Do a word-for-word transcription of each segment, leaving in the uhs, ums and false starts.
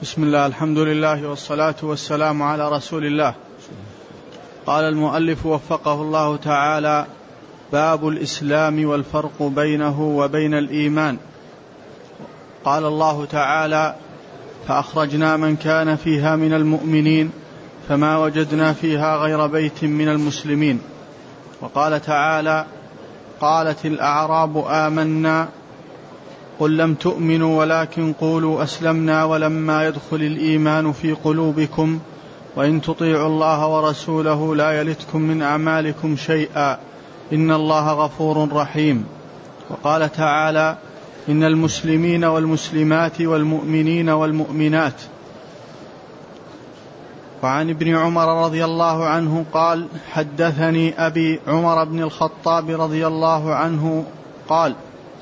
بسم الله، الحمد لله والصلاة والسلام على رسول الله. قال المؤلف وفقه الله تعالى: باب الإسلام والفرق بينه وبين الإيمان. قال الله تعالى: فأخرجنا من كان فيها من المؤمنين فما وجدنا فيها غير بيت من المسلمين. وقال تعالى: قالت الأعراب آمنا قل لم تؤمنوا ولكن قولوا أسلمنا ولما يدخل الإيمان في قلوبكم وإن تطيعوا الله ورسوله لا يلتكم من أعمالكم شيئا إن الله غفور رحيم. وقال تعالى: إن المسلمين والمسلمات والمؤمنين والمؤمنات. وعن ابن عمر رضي الله عنه قال: حدثني أبي عمر بن الخطاب رضي الله عنه قال: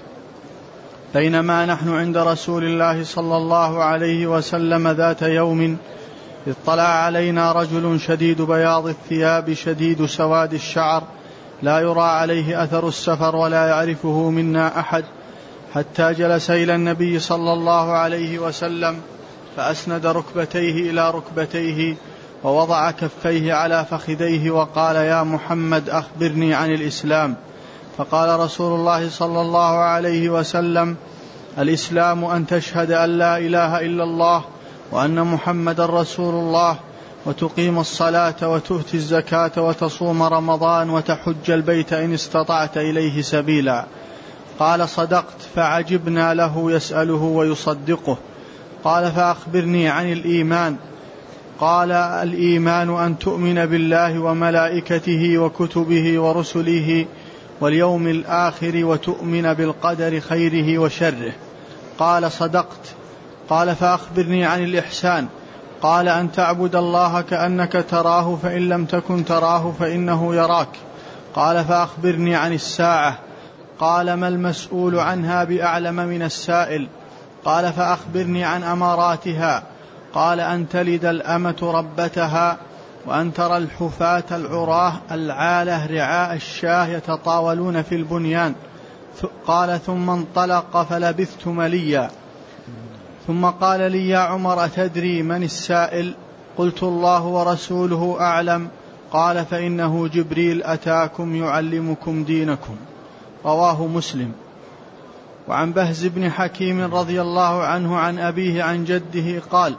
بينما نحن عند رسول الله صلى الله عليه وسلم ذات يوم اطلع علينا رجل شديد بياض الثياب شديد سواد الشعر لا يرى عليه أثر السفر ولا يعرفه منا أحد، حتى جلس إلى النبي صلى الله عليه وسلم فأسند ركبتيه إلى ركبتيه ووضع كفيه على فخذيه وقال: يا محمد أخبرني عن الإسلام. فقال رسول الله صلى الله عليه وسلم: الإسلام أن تشهد أن لا إله إلا الله وأن محمد رسول الله وتقيم الصلاة وتؤتي الزكاة وتصوم رمضان وتحج البيت إن استطعت إليه سبيلا. قال: صدقت. فعجبنا له يسأله ويصدقه. قال: فأخبرني عن الإيمان. قال: الإيمان أن تؤمن بالله وملائكته وكتبه ورسله واليوم الآخر وتؤمن بالقدر خيره وشره. قال: صدقت. قال: فأخبرني عن الإحسان. قال: أن تعبد الله كأنك تراه فإن لم تكن تراه فإنه يراك. قال: فأخبرني عن الساعة. قال: ما المسؤول عنها بأعلم من السائل. قال: فأخبرني عن أماراتها. قال: أن تلد الأمة ربتها وأن ترى الحفاة العراه العالة رعاء الشاه يتطاولون في البنيان. قال: ثم انطلق فلبثت مليا، ثم قال لي: يا عمر أتدري من السائل؟ قلت: الله ورسوله أعلم. قال: فإنه جبريل أتاكم يعلمكم دينكم. رواه مسلم. وعن بهز بن حكيم رضي الله عنه عن أبيه عن جده قال: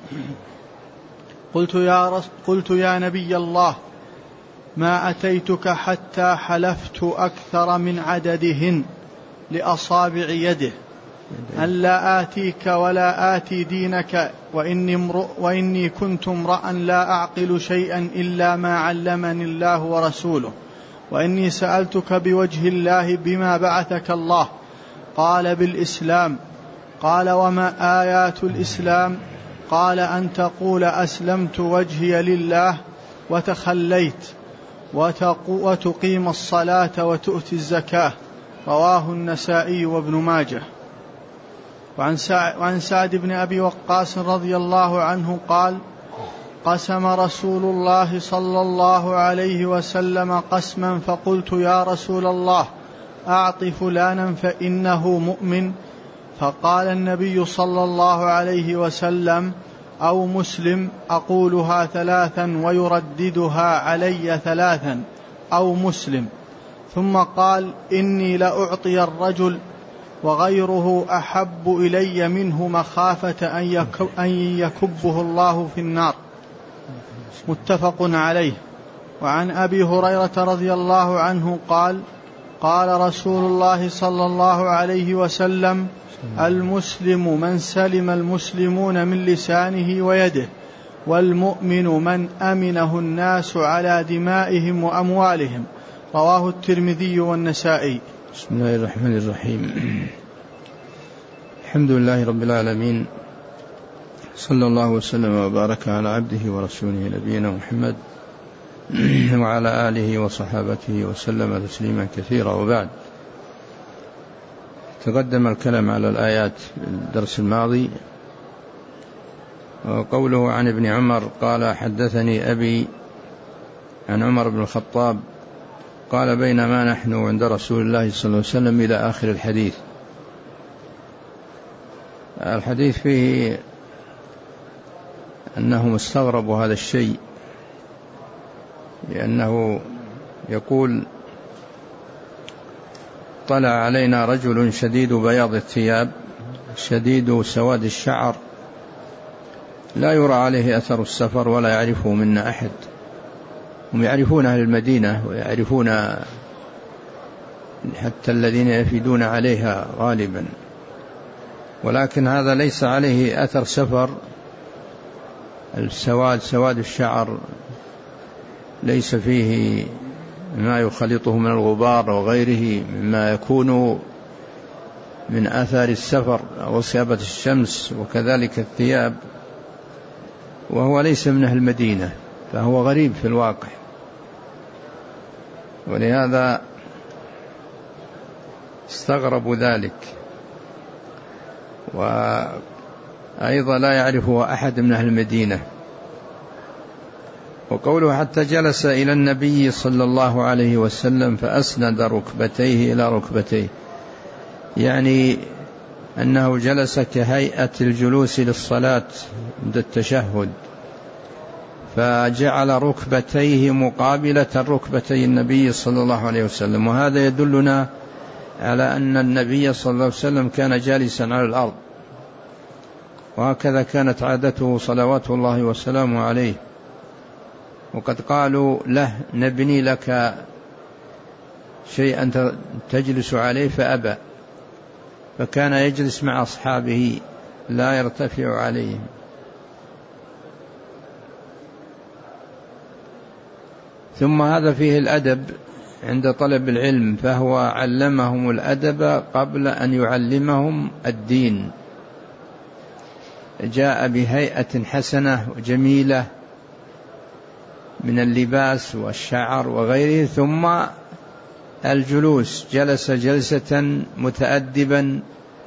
قلت يا, رس قلت يا نبي الله، ما أتيتك حتى حلفت أكثر من عددهن لأصابع يده أن لا آتيك ولا آتي دينك وإني, امرؤ وإني كنت امرأ لا أعقل شيئا إلا ما علمني الله ورسوله، وإني سألتك بوجه الله بما بعثك الله. قال: بالإسلام. قال: وما آيات الإسلام؟ قال: أن تقول أسلمت وجهي لله وتخليت وتقيم الصلاة وتؤتي الزكاة. رواه النسائي وابن ماجه. وعن سعد بن أبي وقاص رضي الله عنه قال: قسم رسول الله صلى الله عليه وسلم قسما فقلت: يا رسول الله أعط فلانا فإنه مؤمن. فقال النبي صلى الله عليه وسلم: أو مسلم. أقولها ثلاثا ويرددها علي ثلاثا: أو مسلم. ثم قال: إني لأعطي الرجل وغيره أحب إلي منه مخافة أن يكبه الله في النار. متفق عليه. وعن أبي هريرة رضي الله عنه قال: قال رسول الله صلى الله عليه وسلم: المسلم من سلم المسلمون من لسانه ويده، والمؤمن من أمنه الناس على دمائهم وأموالهم. رواه الترمذي والنسائي. بسم الله الرحمن الرحيم. الحمد لله رب العالمين، صلى الله وسلم وبارك على عبده ورسوله نبينا محمد وعلى آله وصحابته وسلم تسليما كثيرا. وبعد، تقدم الكلام على الآيات في الدرس الماضي. وقوله عن ابن عمر قال: حدثني أبي عن عمر بن الخطاب قال: بينما نحن عند رسول الله صلى الله عليه وسلم إلى آخر الحديث. الحديث فيه أنهم استغربوا هذا الشيء، لأنه يقول طلع علينا رجل شديد بياض الثياب شديد سواد الشعر لا يرى عليه أثر السفر ولا يعرفه منا أحد. هم يعرفون أهل المدينة ويعرفون حتى الذين يفيدون عليها غالبا، ولكن هذا ليس عليه أثر سفر. السواد سواد الشعر ليس فيه ما يخلطه من الغبار وغيره مما يكون من آثار السفر أو صيابة الشمس، وكذلك الثياب، وهو ليس من أهل المدينة، فهو غريب في الواقع. ولهذا استغربوا ذلك، وأيضا لا يعرفه أحد من أهل المدينة. وقوله حتى جلس إلى النبي صلى الله عليه وسلم فأسند ركبتيه إلى ركبتيه، يعني أنه جلس كهيئة الجلوس للصلاة عند التشهد، فجعل ركبتيه مقابلة ركبتي النبي صلى الله عليه وسلم. وهذا يدلنا على أن النبي صلى الله عليه وسلم كان جالسا على الأرض، وهكذا كانت عادته صلوات الله وسلامه عليه. وقد قالوا له نبني لك شيئا تجلس عليه فأبى، فكان يجلس مع أصحابه لا يرتفع عليهم. ثم هذا فيه الأدب عند طلب العلم، فهو علمهم الأدب قبل أن يعلمهم الدين. جاء بهيئة حسنة وجميلة من اللباس والشعر وغيره، ثم الجلوس جلس جلسة متأدبا،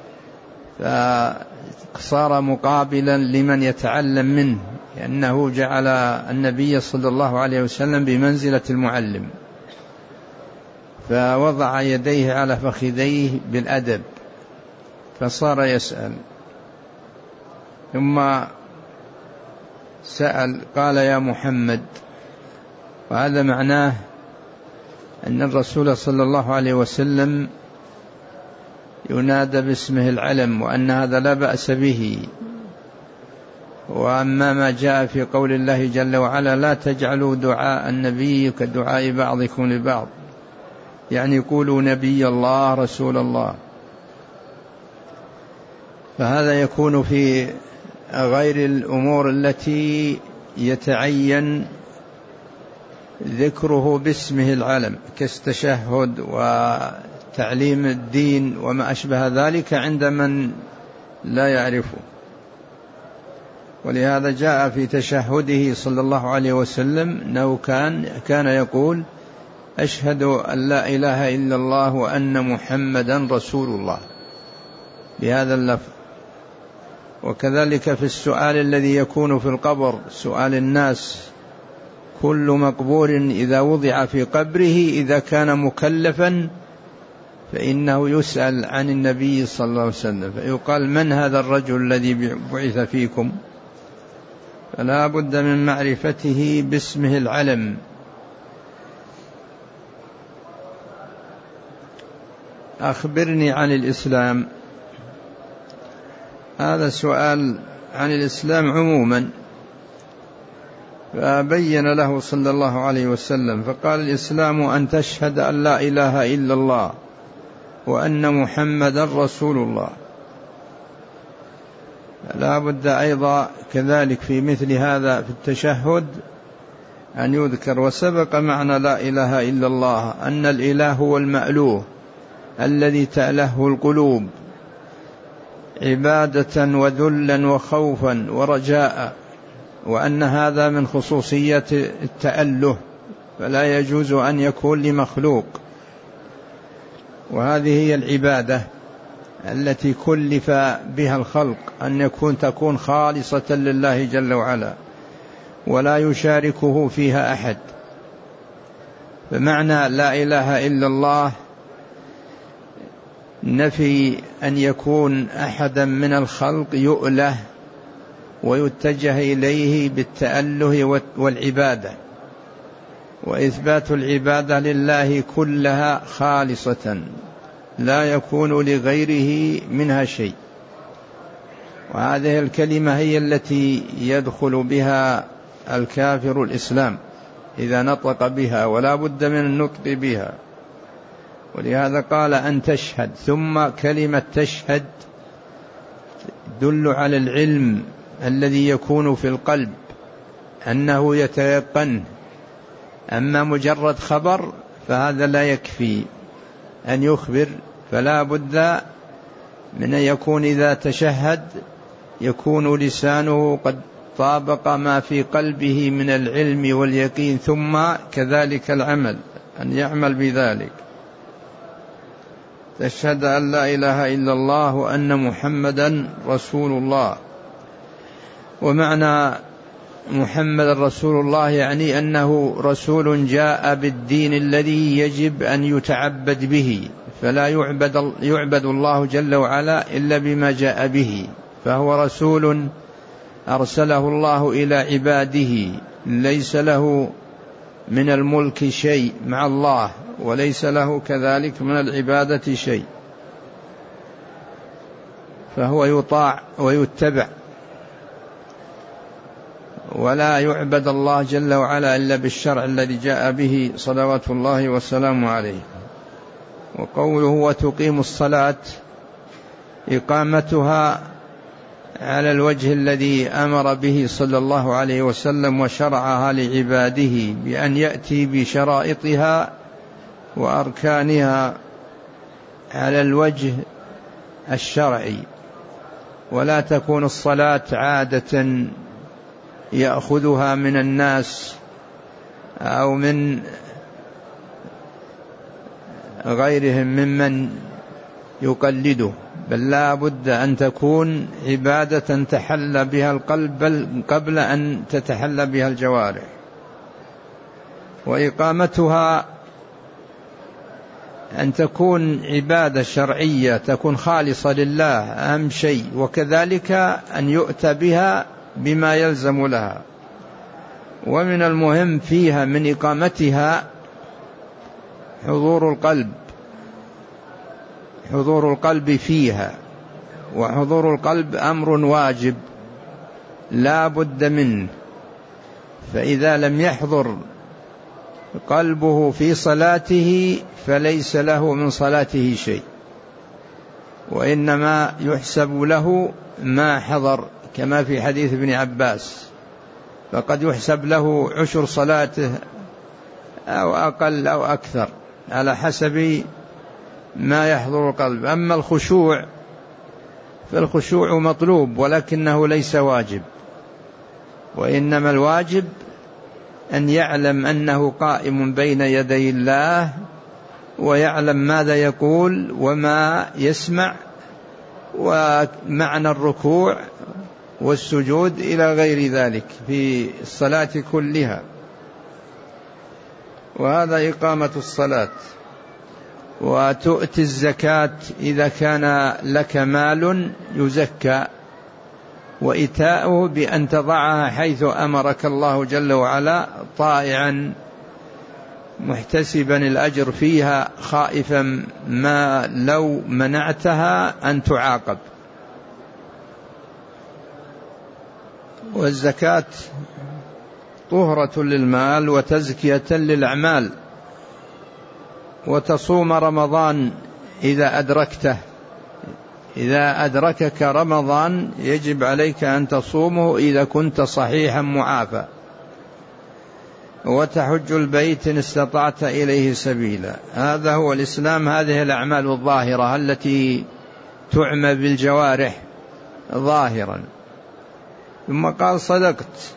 فصار مقابلا لمن يتعلم منه، لأنه جعل النبي صلى الله عليه وسلم بمنزلة المعلم، فوضع يديه على فخذيه بالأدب، فصار يسأل. ثم سأل قال يا محمد، وهذا معناه أن الرسول صلى الله عليه وسلم ينادى باسمه العلم، وأن هذا لا بأس به. وأما ما جاء في قول الله جل وعلا لا تجعلوا دعاء النبي كدعاء بعضكم لبعض، يعني يقولوا نبي الله رسول الله، فهذا يكون في غير الأمور التي يتعين ذكره باسمه العلم كالتشهد وتعليم الدين وما أشبه ذلك عند من لا يعرفه. ولهذا جاء في تشهده صلى الله عليه وسلم أنه كان, كان يقول أشهد أن لا إله إلا الله وأن محمدا رسول الله بهذا اللفظ. وكذلك في السؤال الذي يكون في القبر، سؤال الناس، كل مقبور إذا وضع في قبره إذا كان مكلفا فإنه يسأل عن النبي صلى الله عليه وسلم، فيقال من هذا الرجل الذي بعث فيكم؟ فلا بد من معرفته باسمه العلم. أخبرني عن الإسلام. هذا سؤال عن الإسلام عموما، فبين له صلى الله عليه وسلم فقال الإسلام أن تشهد أن لا إله إلا الله وأن محمدا رسول الله. لا بد أيضا كذلك في مثل هذا في التشهد أن يذكر. وسبق معنى لا إله إلا الله أن الإله هو المألوه الذي تأله القلوب عبادة وذلا وخوفا ورجاء، وأن هذا من خصوصية التأله، فلا يجوز أن يكون لمخلوق. وهذه هي العبادة التي كلف بها الخلق، أن يكون تكون خالصة لله جل وعلا ولا يشاركه فيها أحد. فمعنى لا إله إلا الله نفي أن يكون أحدا من الخلق يؤله ويتجه إليه بالتأله والعبادة، وإثبات العبادة لله كلها خالصة لا يكون لغيره منها شيء. وهذه الكلمة هي التي يدخل بها الكافر الإسلام إذا نطق بها، ولا بد من النطق بها. ولهذا قال أن تشهد، ثم كلمة تشهد تدل على العلم الذي يكون في القلب أنه يتيقن. أما مجرد خبر فهذا لا يكفي أن يخبر، فلا بد من أن يكون إذا تشهد يكون لسانه قد طابق ما في قلبه من العلم واليقين، ثم كذلك العمل، أن يعمل بذلك. تشهد أن لا إله إلا الله وأن محمدا رسول الله. ومعنى محمد رسول الله يعني أنه رسول جاء بالدين الذي يجب أن يتعبد به، فلا يعبد, يعبد الله جل وعلا إلا بما جاء به. فهو رسول أرسله الله إلى عباده، ليس له من الملك شيء مع الله، وليس له كذلك من العبادة شيء، فهو يطاع ويتبع، ولا يعبد الله جل وعلا إلا بالشرع الذي جاء به صلوات الله والسلام عليه. وقوله وتقيم الصلاة، إقامتها على الوجه الذي أمر به صلى الله عليه وسلم وشرعها لعباده، بأن يأتي بشرائطها وأركانها على الوجه الشرعي، ولا تكون الصلاة عادة يأخذها من الناس أو من غيرهم ممن يقلده، بل لا بد أن تكون عبادة تحل بها القلب بل قبل أن تتحل بها الجوارح. وإقامتها أن تكون عبادة شرعية تكون خالصة لله أهم شيء، وكذلك أن يؤتى بها بما يلزم لها. ومن المهم فيها من إقامتها حضور القلب، حضور القلب فيها، وحضور القلب أمر واجب لا بد منه. فإذا لم يحضر قلبه في صلاته فليس له من صلاته شيء، وإنما يحسب له ما حضر، كما في حديث ابن عباس، فقد يحسب له عشر صلاته أو أقل أو أكثر على حسب ما يحضر القلب. أما الخشوع فالخشوع مطلوب ولكنه ليس واجب، وإنما الواجب أن يعلم أنه قائم بين يدي الله، ويعلم ماذا يقول وما يسمع، ومعنى الركوع والسجود إلى غير ذلك في الصلاة كلها. وهذا إقامة الصلاة. وتؤتي الزكاة إذا كان لك مال يزكى، وإيتاؤه بأن تضعها حيث أمرك الله جل وعلا طائعا محتسبا الأجر فيها، خائفا ما لو منعتها أن تعاقب. والزكاة طهرة للمال وتزكية للأعمال. وتصوم رمضان إذا أدركته، إذا أدركك رمضان يجب عليك أن تصومه إذا كنت صحيحا معافى. وتحج البيت إن استطعت إليه سبيلا. هذا هو الإسلام، هذه الأعمال الظاهرة التي تعمى بالجوارح ظاهرا. ثم قال صدقت،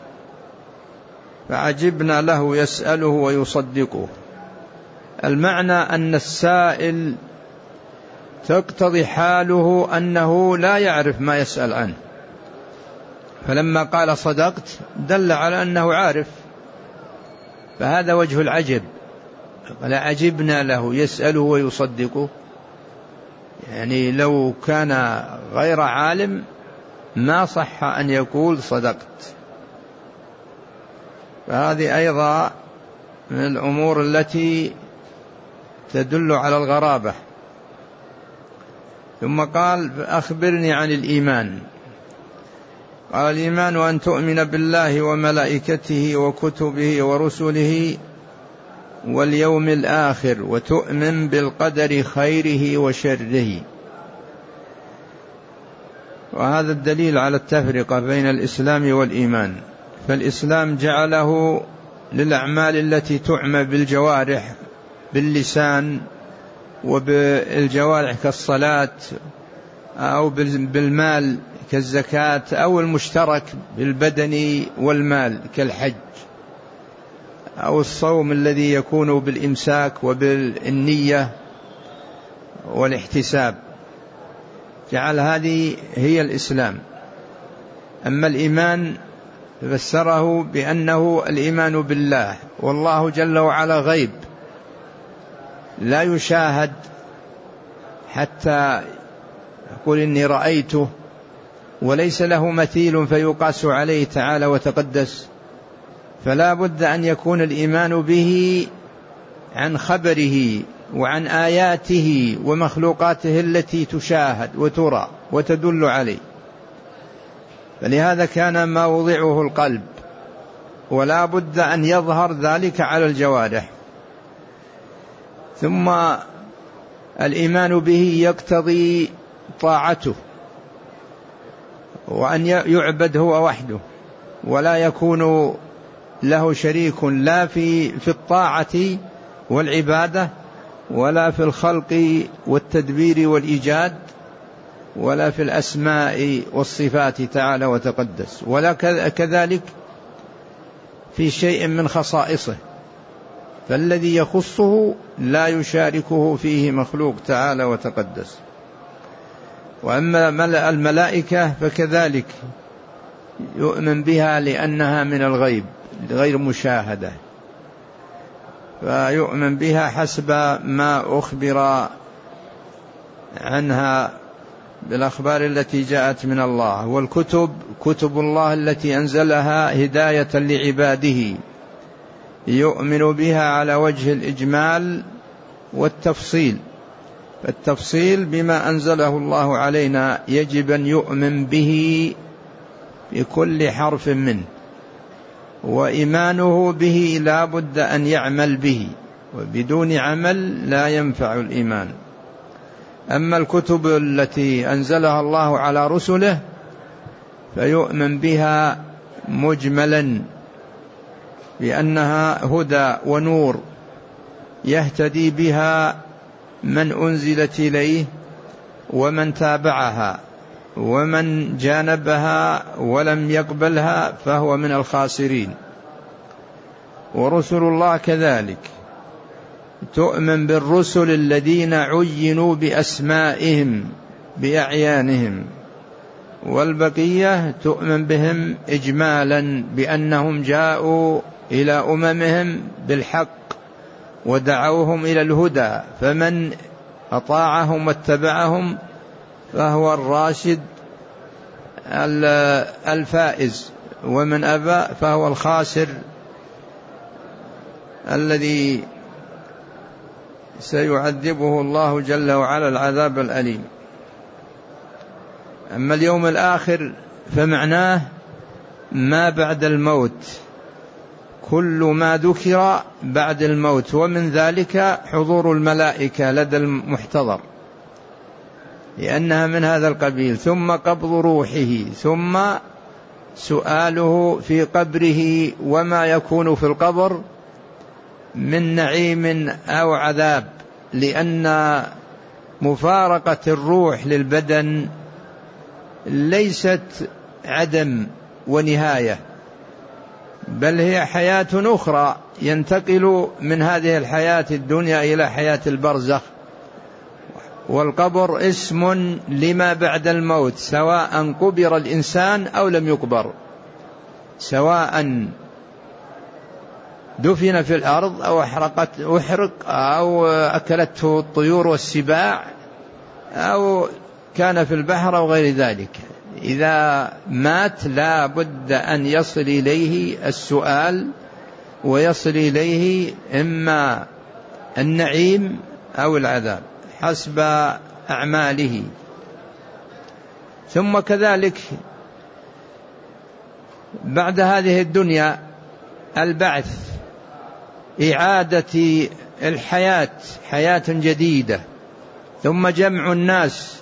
فعجبنا له يسأله ويصدقه. المعنى أن السائل تقتضي حاله أنه لا يعرف ما يسأل عنه، فلما قال صدقت دل على أنه عارف، فهذا وجه العجب. قال عجبنا له يسأله ويصدقه، يعني لو كان غير عالم ما صح أن يقول صدقت. فهذه أيضا من الأمور التي تدل على الغرابة. ثم قال أخبرني عن الإيمان. قال الإيمان أن تؤمن بالله وملائكته وكتبه ورسله واليوم الآخر وتؤمن بالقدر خيره وشره. وهذا الدليل على التفرقة بين الإسلام والإيمان. فالإسلام جعله للأعمال التي تعمل بالجوارح باللسان وبالجوارح كالصلاة أو بالمال كالزكاة أو المشترك بالبدن والمال كالحج أو الصوم الذي يكون بالإمساك وبالنية والاحتساب. جعل هذه هي الإسلام. أما الإيمان فسره بأنه الإيمان بالله، والله جل وعلا غيب لا يشاهد حتى يقول إني رأيته، وليس له مثيل فيقاس عليه تعالى وتقدس. فلا بد أن يكون الإيمان به عن خبره وعن آياته ومخلوقاته التي تشاهد وترى وتدل عليه. فلهذا كان موضعه القلب، ولا بد أن يظهر ذلك على الجوارح. ثم الإيمان به يقتضي طاعته، وأن يعبد هو وحده ولا يكون له شريك لا في في الطاعة والعبادة ولا في الخلق والتدبير والإيجاد ولا في الأسماء والصفات تعالى وتقدس، ولا كذلك في شيء من خصائصه. فالذي يخصه لا يشاركه فيه مخلوق تعالى وتقدس. وأما الملائكة فكذلك يؤمن بها لأنها من الغيب غير مشاهدة، فيؤمن بها حسب ما أخبر عنها بالأخبار التي جاءت من الله. والكتب كتب الله التي أنزلها هداية لعباده يؤمن بها على وجه الإجمال والتفصيل. التفصيل بما أنزله الله علينا يجب أن يؤمن به بكل حرف منه، وإيمانه به لا بد أن يعمل به، وبدون عمل لا ينفع الإيمان. أما الكتب التي أنزلها الله على رسله فيؤمن بها مجملا بأنها هدى ونور يهتدي بها من أنزلت إليه ومن تابعها، ومن جانبها ولم يقبلها فهو من الخاسرين. ورسل الله كذلك تؤمن بالرسل الذين عينوا بأسمائهم بأعيانهم، والبقية تؤمن بهم إجمالا بأنهم جاءوا إلى أممهم بالحق ودعوهم إلى الهدى، فمن أطاعهم واتبعهم فهو الراشد الفائز، ومن أبى فهو الخاسر الذي سيعذبه الله جل وعلا العذاب الأليم. أما اليوم الآخر فمعناه ما بعد الموت، كل ما ذكر بعد الموت، ومن ذلك حضور الملائكة لدى المحتضر لأنها من هذا القبيل، ثم قبض روحه، ثم سؤاله في قبره وما يكون في القبر من نعيم أو عذاب، لأن مفارقة الروح للبدن ليست عدم ونهاية، بل هي حياة أخرى ينتقل من هذه الحياة الدنيا إلى حياة البرزخ. والقبر اسم لما بعد الموت، سواء قبر الإنسان أو لم يقبر، سواء دفن في الأرض أو أحرقت أحرق أو أكلته الطيور والسباع أو كان في البحر أو غير ذلك، إذا مات لا بد أن يصل إليه السؤال، ويصل إليه إما النعيم أو العذاب حسب أعماله. ثم كذلك بعد هذه الدنيا البعث، إعادة الحياة، حياة جديدة، ثم جمع الناس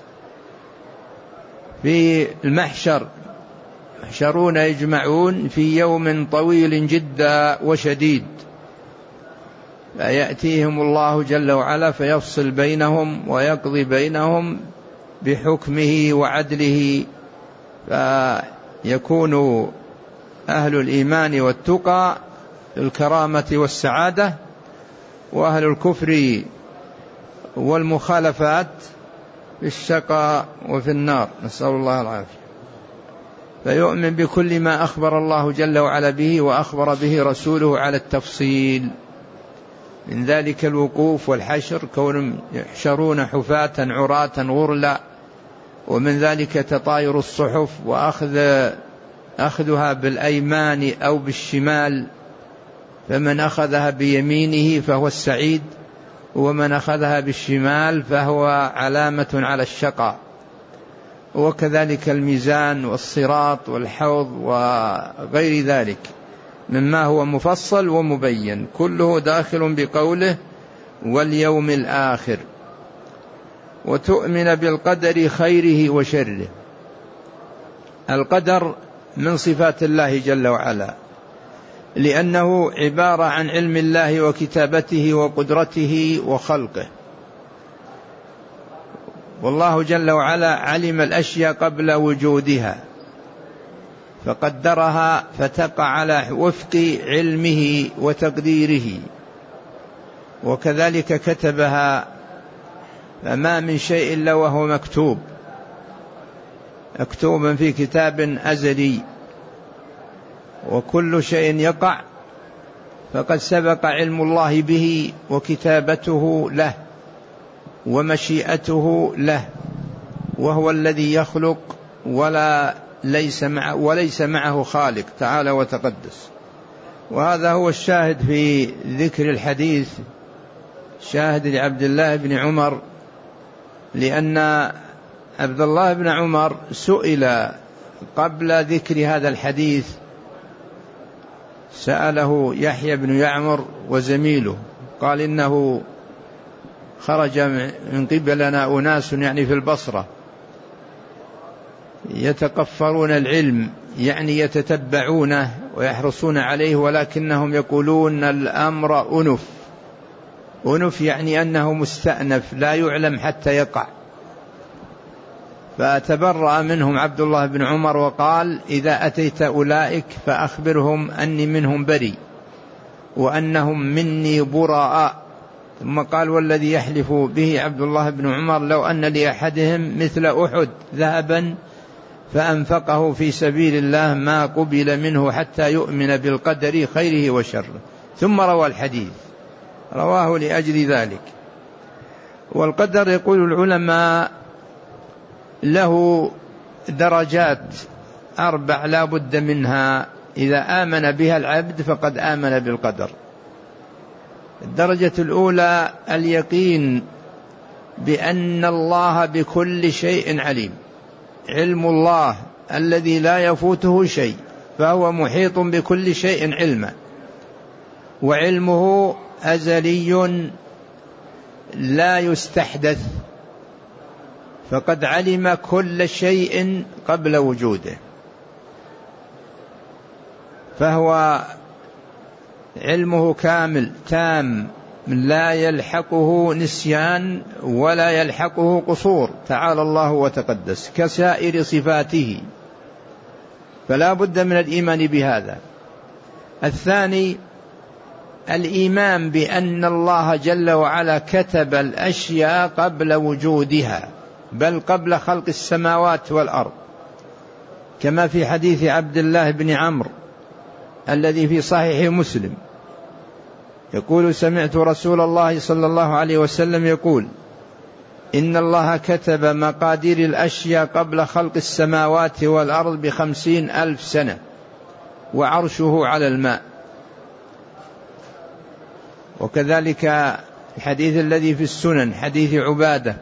في المحشر، يحشرون يجمعون في يوم طويل جدا وشديد، فيأتيهم الله جل وعلا فيفصل بينهم ويقضي بينهم بحكمه وعدله، فيكون أهل الإيمان والتقى في الكرامة والسعادة، وأهل الكفر والمخالفات في الشقاء وفي النار، نسأل الله العافية. فيؤمن بكل ما أخبر الله جل وعلا به وأخبر به رسوله على التفصيل، من ذلك الوقوف والحشر، كونهم يحشرون حفاة عراة غرلا، ومن ذلك تطاير الصحف وأخذ أخذها بالأيمان أو بالشمال، فمن أخذها بيمينه فهو السعيد، ومن أخذها بالشمال فهو علامة على الشقاء. وكذلك الميزان والصراط والحوض وغير ذلك مما هو مفصل ومبين، كله داخل بقوله واليوم الآخر. وتؤمن بالقدر خيره وشره. القدر من صفات الله جل وعلا، لأنه عبارة عن علم الله وكتابته وقدرته وخلقه، والله جل وعلا علم الأشياء قبل وجودها فقدرها فتقع على وفق علمه وتقديره، وكذلك كتبها، فما من شيء إلا وهو مكتوب مكتوبا في كتاب أزلي، وكل شيء يقع فقد سبق علم الله به وكتابته له ومشيئته له، وهو الذي يخلق ولا ليس معه وليس معه خالق تعالى وتقدس. وهذا هو الشاهد في ذكر الحديث، شاهد لعبد الله بن عمر، لأن عبد الله بن عمر سئل قبل ذكر هذا الحديث، سأله يحيى بن يعمر وزميله، قال إنه خرج من قبلنا أناس يعني في البصرة يتقفرون العلم، يعني يتتبعونه ويحرصون عليه، ولكنهم يقولون الأمر أنف. أنف يعني أنه مستأنف لا يعلم حتى يقع. فتبرأ منهم عبد الله بن عمر وقال إذا أتيت أولئك فأخبرهم أني منهم بري وأنهم مني براء. ثم قال والذي يحلف به عبد الله بن عمر لو أن لأحدهم مثل أحد ذهبا فأنفقه في سبيل الله ما قبل منه حتى يؤمن بالقدر خيره وشره. ثم روى الحديث، رواه لأجل ذلك. والقدر يقول العلماء له درجات أربع لا بد منها، إذا آمن بها العبد فقد آمن بالقدر. الدرجة الأولى اليقين بأن الله بكل شيء عليم، علم الله الذي لا يفوته شيء، فهو محيط بكل شيء علما، وعلمه أزلي لا يستحدث، فقد علم كل شيء قبل وجوده، فهو علمه كامل تام لا يلحقه نسيان ولا يلحقه قصور، تعالى الله وتقدس، كسائر صفاته، فلا بد من الإيمان بهذا. الثاني الإيمان بأن الله جل وعلا كتب الأشياء قبل وجودها، بل قبل خلق السماوات والأرض، كما في حديث عبد الله بن عمرو الذي في صحيح مسلم يقول سمعت رسول الله صلى الله عليه وسلم يقول إن الله كتب مقادير الأشياء قبل خلق السماوات والأرض بخمسين ألف سنة وعرشه على الماء. وكذلك الحديث الذي في السنن حديث عبادة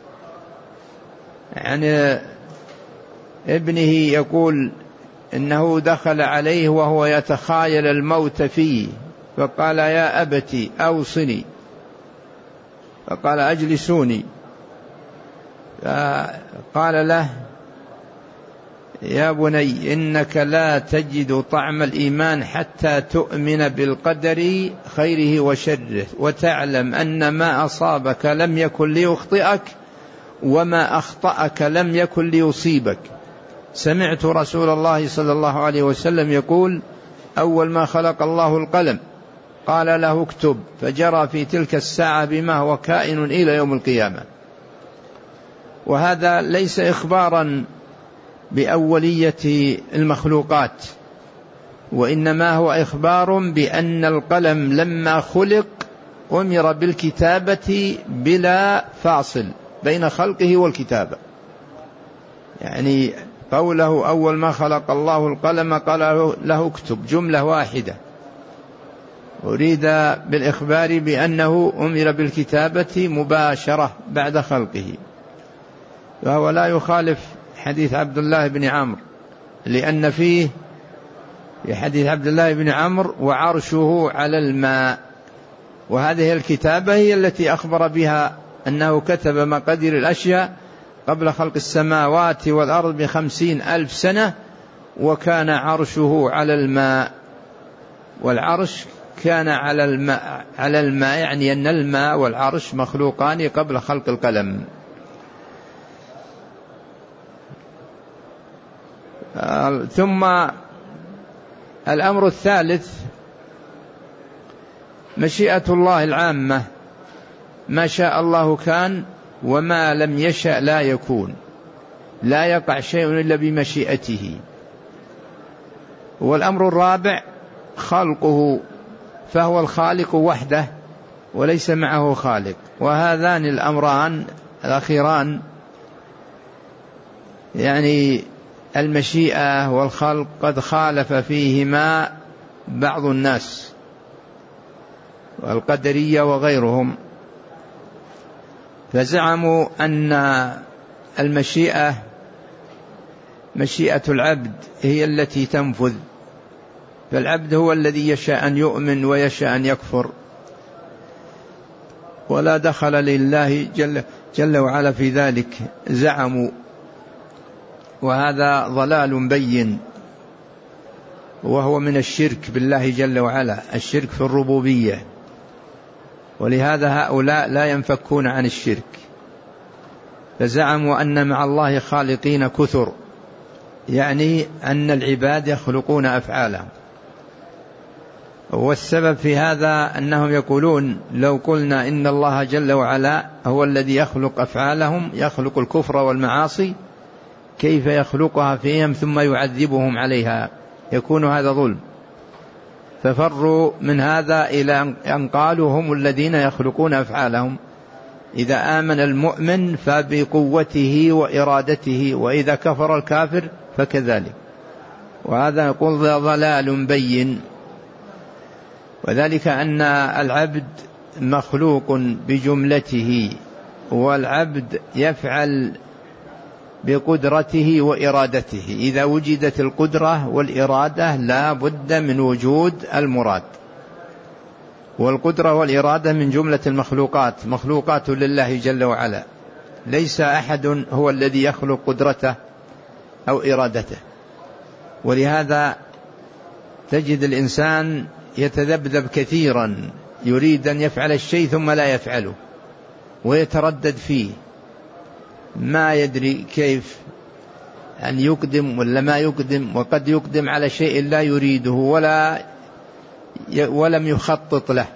عن ابنه يقول إنه دخل عليه وهو يتخايل الموت فيه فقال يا أبتي أوصني، فقال أجلسوني، فقال له يا بني إنك لا تجد طعم الإيمان حتى تؤمن بالقدر خيره وشره وتعلم أن ما أصابك لم يكن ليخطئك وما أخطأك لم يكن ليصيبك. سمعت رسول الله صلى الله عليه وسلم يقول أول ما خلق الله القلم قال له اكتب، فجرى في تلك الساعة بما هو كائن إلى يوم القيامة. وهذا ليس إخبارا بأولية المخلوقات، وإنما هو إخبار بأن القلم لما خلق أمر بالكتابة بلا فاصل بين خلقه والكتابة. يعني قوله أول ما خلق الله القلم قال له اكتب جملة واحدة، أريد بالإخبار بأنه أمر بالكتابة مباشرة بعد خلقه. فهو لا يخالف حديث عبد الله بن عمرو، لأن فيه في حديث عبد الله بن عمرو وعرشه على الماء، وهذه الكتابة هي التي أخبر بها أنه كتب مقادير الأشياء قبل خلق السماوات والأرض بخمسين ألف سنة وكان عرشه على الماء. والعرش كان على الماء على الماء يعني أن الماء والعرش مخلوقان قبل خلق القلم. ثم الأمر الثالث مشيئة الله العامة، ما شاء الله كان وما لم يشأ لا يكون، لا يقع شيء إلا بمشيئته. والأمر الرابع خلقه، فهو الخالق وحده وليس معه خالق. وهذان الأمران الأخيران يعني المشيئة والخلق قد خالف فيهما بعض الناس والقدرية وغيرهم، فزعموا أن المشيئة مشيئة العبد هي التي تنفذ، فالعبد هو الذي يشاء أن يؤمن ويشاء أن يكفر، ولا دخل لله جل, جل وعلا في ذلك، زعموا. وهذا ضلال بين، وهو من الشرك بالله جل وعلا، الشرك في الربوبية. ولهذا هؤلاء لا ينفكون عن الشرك، فزعموا أن مع الله خالقين كثر، يعني أن العباد يخلقون أفعالهم. والسبب في هذا أنهم يقولون لو قلنا إن الله جل وعلا هو الذي يخلق أفعالهم، يخلق الكفر والمعاصي، كيف يخلقها فيهم ثم يعذبهم عليها؟ يكون هذا ظلم. ففروا من هذا إلى أن قالوا هم الذين يخلقون أفعالهم. إذا آمن المؤمن فبقوته وإرادته، وإذا كفر الكافر فكذلك. وهذا يقول ضلال بين. وذلك أن العبد مخلوق بجملته، والعبد يفعل بقدرته وإرادته. إذا وجدت القدرة والإرادة لا بد من وجود المراد. والقدرة والإرادة من جملة المخلوقات، مخلوقات لله جل وعلا، ليس أحد هو الذي يخلق قدرته أو إرادته. ولهذا تجد الإنسان يتذبذب كثيرا، يريد أن يفعل الشيء ثم لا يفعله، ويتردد فيه، ما يدري كيف أن يقدم ولا ما يقدم، وقد يقدم على شيء لا يريده ولا ولم يخطط له.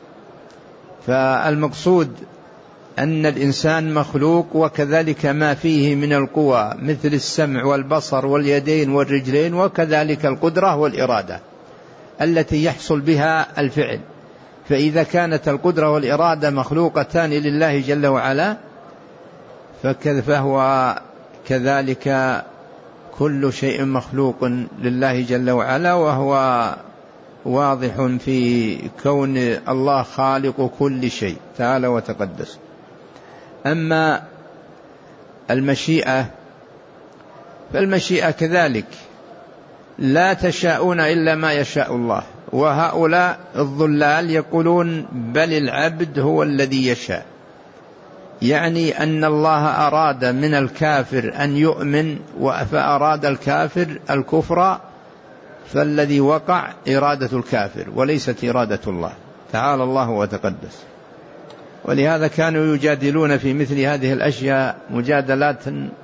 فالمقصود أن الإنسان مخلوق، وكذلك ما فيه من القوى مثل السمع والبصر واليدين والرجلين، وكذلك القدرة والإرادة التي يحصل بها الفعل. فإذا كانت القدرة والإرادة مخلوقتان لله جل وعلا، فهو كذلك كل شيء مخلوق لله جل وعلا، وهو واضح في كون الله خالق كل شيء تعالى وتقدس. أما المشيئة فالمشيئة كذلك لا تشاءون إلا ما يشاء الله، وهؤلاء الضلال يقولون بل العبد هو الذي يشاء، يعني أن الله أراد من الكافر أن يؤمن فأراد الكافر الكفر، فالذي وقع إرادة الكافر وليست إرادة الله تعالى الله وتقدس. ولهذا كانوا يجادلون في مثل هذه الأشياء مجادلات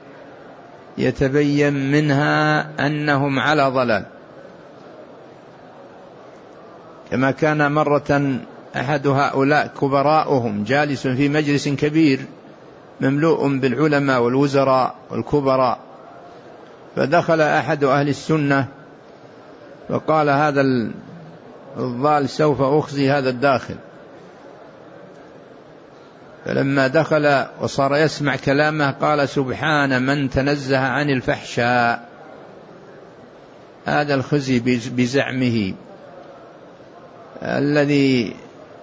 يتبين منها أنهم على ضلال. كما كان مرة أحد هؤلاء كبراءهم جالس في مجلس كبير مملوء بالعلماء والوزراء والكبراء، فدخل أحد أهل السنة وقال هذا الضال سوف أخزي هذا الداخل. فلما دخل وصار يسمع كلامه قال سبحان من تنزه عن الفحشاء. هذا الخزي بزعمه الذي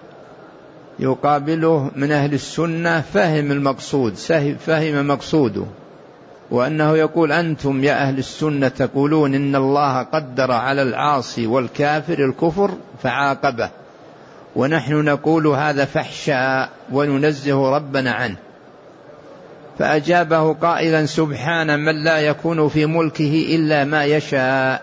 يقابله من أهل السنة فهم المقصود، فهم مقصوده، وأنه يقول أنتم يا أهل السنة تقولون إن الله قدر على العاصي والكافر الكفر فعاقبه، ونحن نقول هذا فحشاء وننزه ربنا عنه. فأجابه قائلا سبحان من لا يكون في ملكه إلا ما يشاء.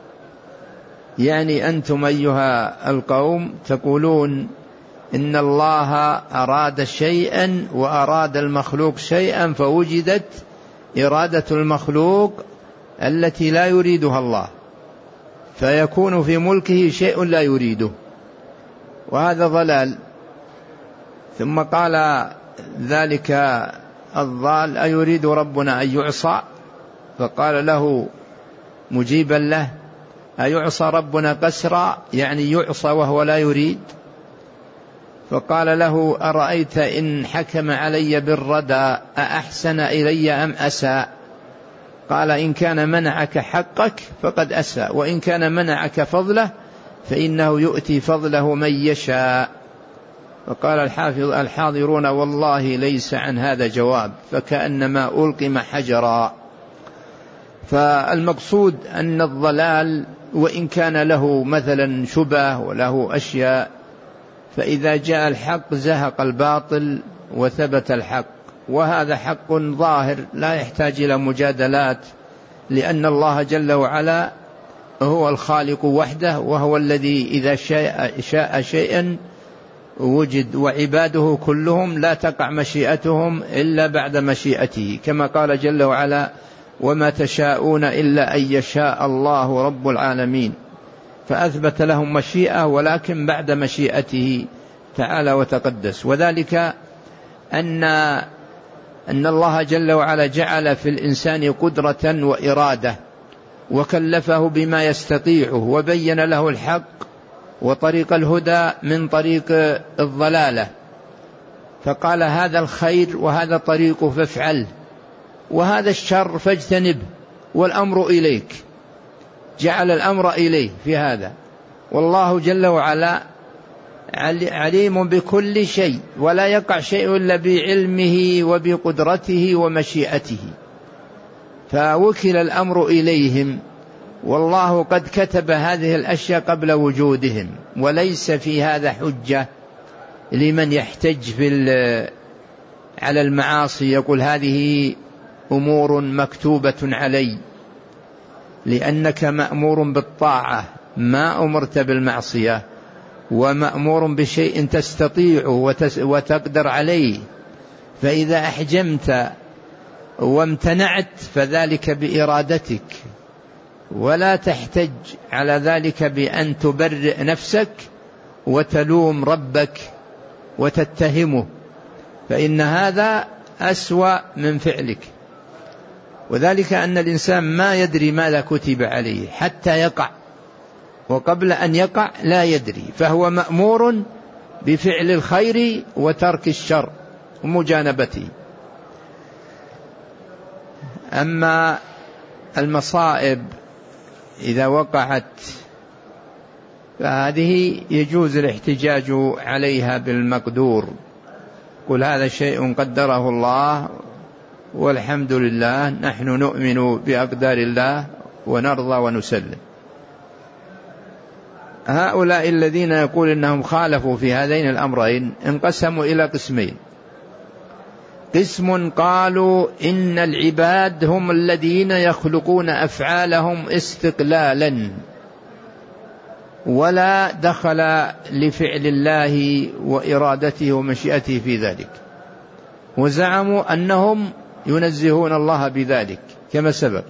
يعني أنتم أيها القوم تقولون إن الله أراد شيئا وأراد المخلوق شيئا، فوجدت إرادة المخلوق التي لا يريدها الله، فيكون في ملكه شيء لا يريده، وهذا ضلال. ثم قال ذلك الضال أيريد ربنا أن يعصى؟ فقال له مجيبا له أيعصى ربنا قسرا، يعني يعصى وهو لا يريد؟ فقال له أرأيت إن حكم علي بالردى أأحسن إلي أم أساء؟ قال إن كان منعك حقك فقد أساء، وإن كان منعك فضله فإنه يؤتي فضله من يشاء. فقال الحافظ الحاضرون والله ليس عن هذا جواب، فكأنما ألقم حجرا. فالمقصود أن الضلال وإن كان له مثلا شبه وله أشياء، فإذا جاء الحق زهق الباطل وثبت الحق، وهذا حق ظاهر لا يحتاج إلى مجادلات، لأن الله جل وعلا هو الخالق وحده، وهو الذي إذا شاء, شاء شيئا وجد، وعباده كلهم لا تقع مشيئتهم إلا بعد مشيئته، كما قال جل وعلا وما تشاءون إلا أن يشاء الله رب العالمين. فأثبت لهم مشيئة ولكن بعد مشيئته تعالى وتقدس. وذلك أن أن الله جل وعلا جعل في الإنسان قدرة وإرادة، وكلفه بما يستطيعه، وبين له الحق وطريق الهدى من طريق الضلالة، فقال هذا الخير وهذا طريقه فافعله، وهذا الشر فاجتنبه، والأمر إليك. جعل الأمر إليه في هذا، والله جل وعلا عليم بكل شيء، ولا يقع شيء إلا بعلمه وبقدرته ومشيئته، فوكل الأمر إليهم، والله قد كتب هذه الأشياء قبل وجودهم، وليس في هذا حجة لمن يحتج في على المعاصي يقول هذه أمور مكتوبة علي، لأنك مأمور بالطاعة ما أمرت بالمعصية، ومأمور بشيء تستطيعه وتقدر عليه، فإذا أحجمت وامتنعت فذلك بإرادتك، ولا تحتج على ذلك بأن تبرئ نفسك وتلوم ربك وتتهمه، فإن هذا أسوأ من فعلك. وذلك أن الإنسان ما يدري ماذا كتب عليه حتى يقع، وقبل أن يقع لا يدري، فهو مأمور بفعل الخير وترك الشر ومجانبته. أما المصائب إذا وقعت فهذه يجوز الاحتجاج عليها بالمقدور، قل هذا شيء قدره الله والحمد لله، نحن نؤمن بأقدار الله ونرضى ونسلم. هؤلاء الذين يقول إنهم خالفوا في هذين الأمرين انقسموا إلى قسمين. قسم قالوا إن العباد هم الذين يخلقون أفعالهم استقلالا ولا دخل لفعل الله وإرادته ومشيئته في ذلك، وزعموا أنهم ينزهون الله بذلك كما سبق.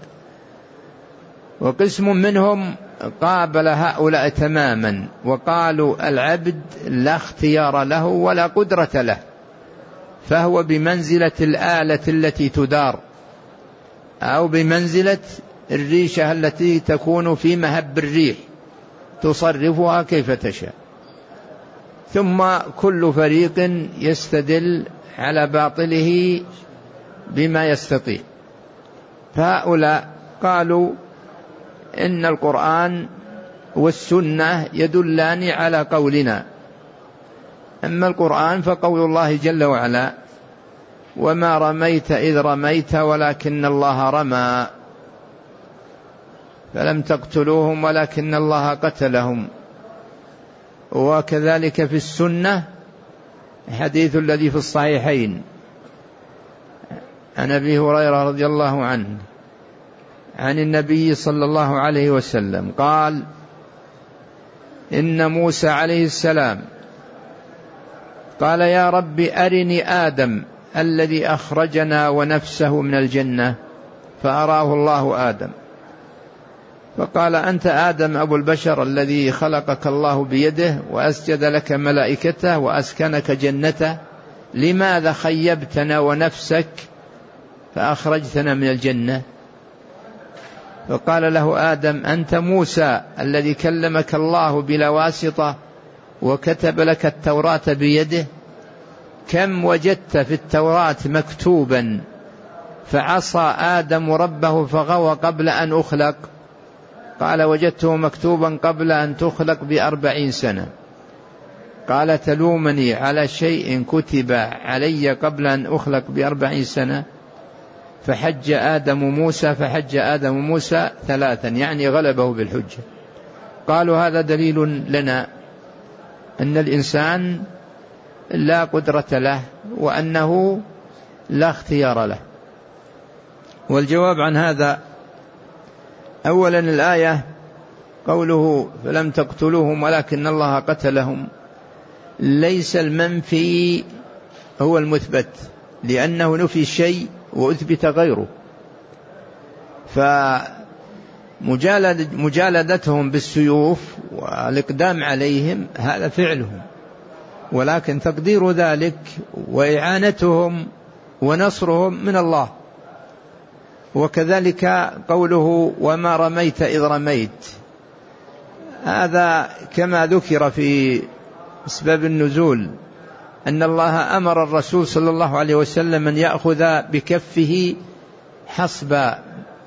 وقسم منهم قابل هؤلاء تماما وقالوا العبد لا اختيار له ولا قدرة له، فهو بمنزلة الآلة التي تدار أو بمنزلة الريشة التي تكون في مهب الريح تصرفها كيف تشاء. ثم كل فريق يستدل على باطله بما يستطيع. فهؤلاء قالوا إن القرآن والسنة يدلان على قولنا. أما القرآن فقول الله جل وعلا وما رميت إذ رميت ولكن الله رمى فلم تقتلوهم ولكن الله قتلهم. وكذلك في السنة حديث الذي في الصحيحين عن أبي هريرة رضي الله عنه عن النبي صلى الله عليه وسلم قال إن موسى عليه السلام قال يا رب أرني آدم الذي أخرجنا ونفسه من الجنة، فأراه الله آدم فقال أنت آدم أبو البشر الذي خلقك الله بيده وأسجد لك ملائكته وأسكنك جنته، لماذا خيبتنا ونفسك فأخرجتنا من الجنة؟ فقال له آدم أنت موسى الذي كلمك الله بلا واسطة وكتب لك التوراة بيده، كم وجدت في التوراة مكتوبا فعصى آدم ربه فغوى قبل أن أخلق؟ قال وجدته مكتوبا قبل أن تخلق بأربعين سنة. قال تلومني على شيء كتب علي قبل أن أخلق بأربعين سنة؟ فحج آدم موسى فحج آدم موسى ثلاثا، يعني غلبه بالحجة. قالوا هذا دليل لنا أن الإنسان لا قدرة له وأنه لا اختيار له. والجواب عن هذا أولا الآية قوله فلم تقتلوهم ولكن الله قتلهم، ليس المنفي هو المثبت، لأنه نفي الشيء وأثبت غيره. فمجالدتهم بالسيوف والإقدام عليهم هذا فعلهم، ولكن تقدير ذلك وإعانتهم ونصرهم من الله. وكذلك قوله وما رميت إذ رميت، هذا كما ذكر في أسباب النزول أن الله أمر الرسول صلى الله عليه وسلم أن يأخذ بكفه حصبا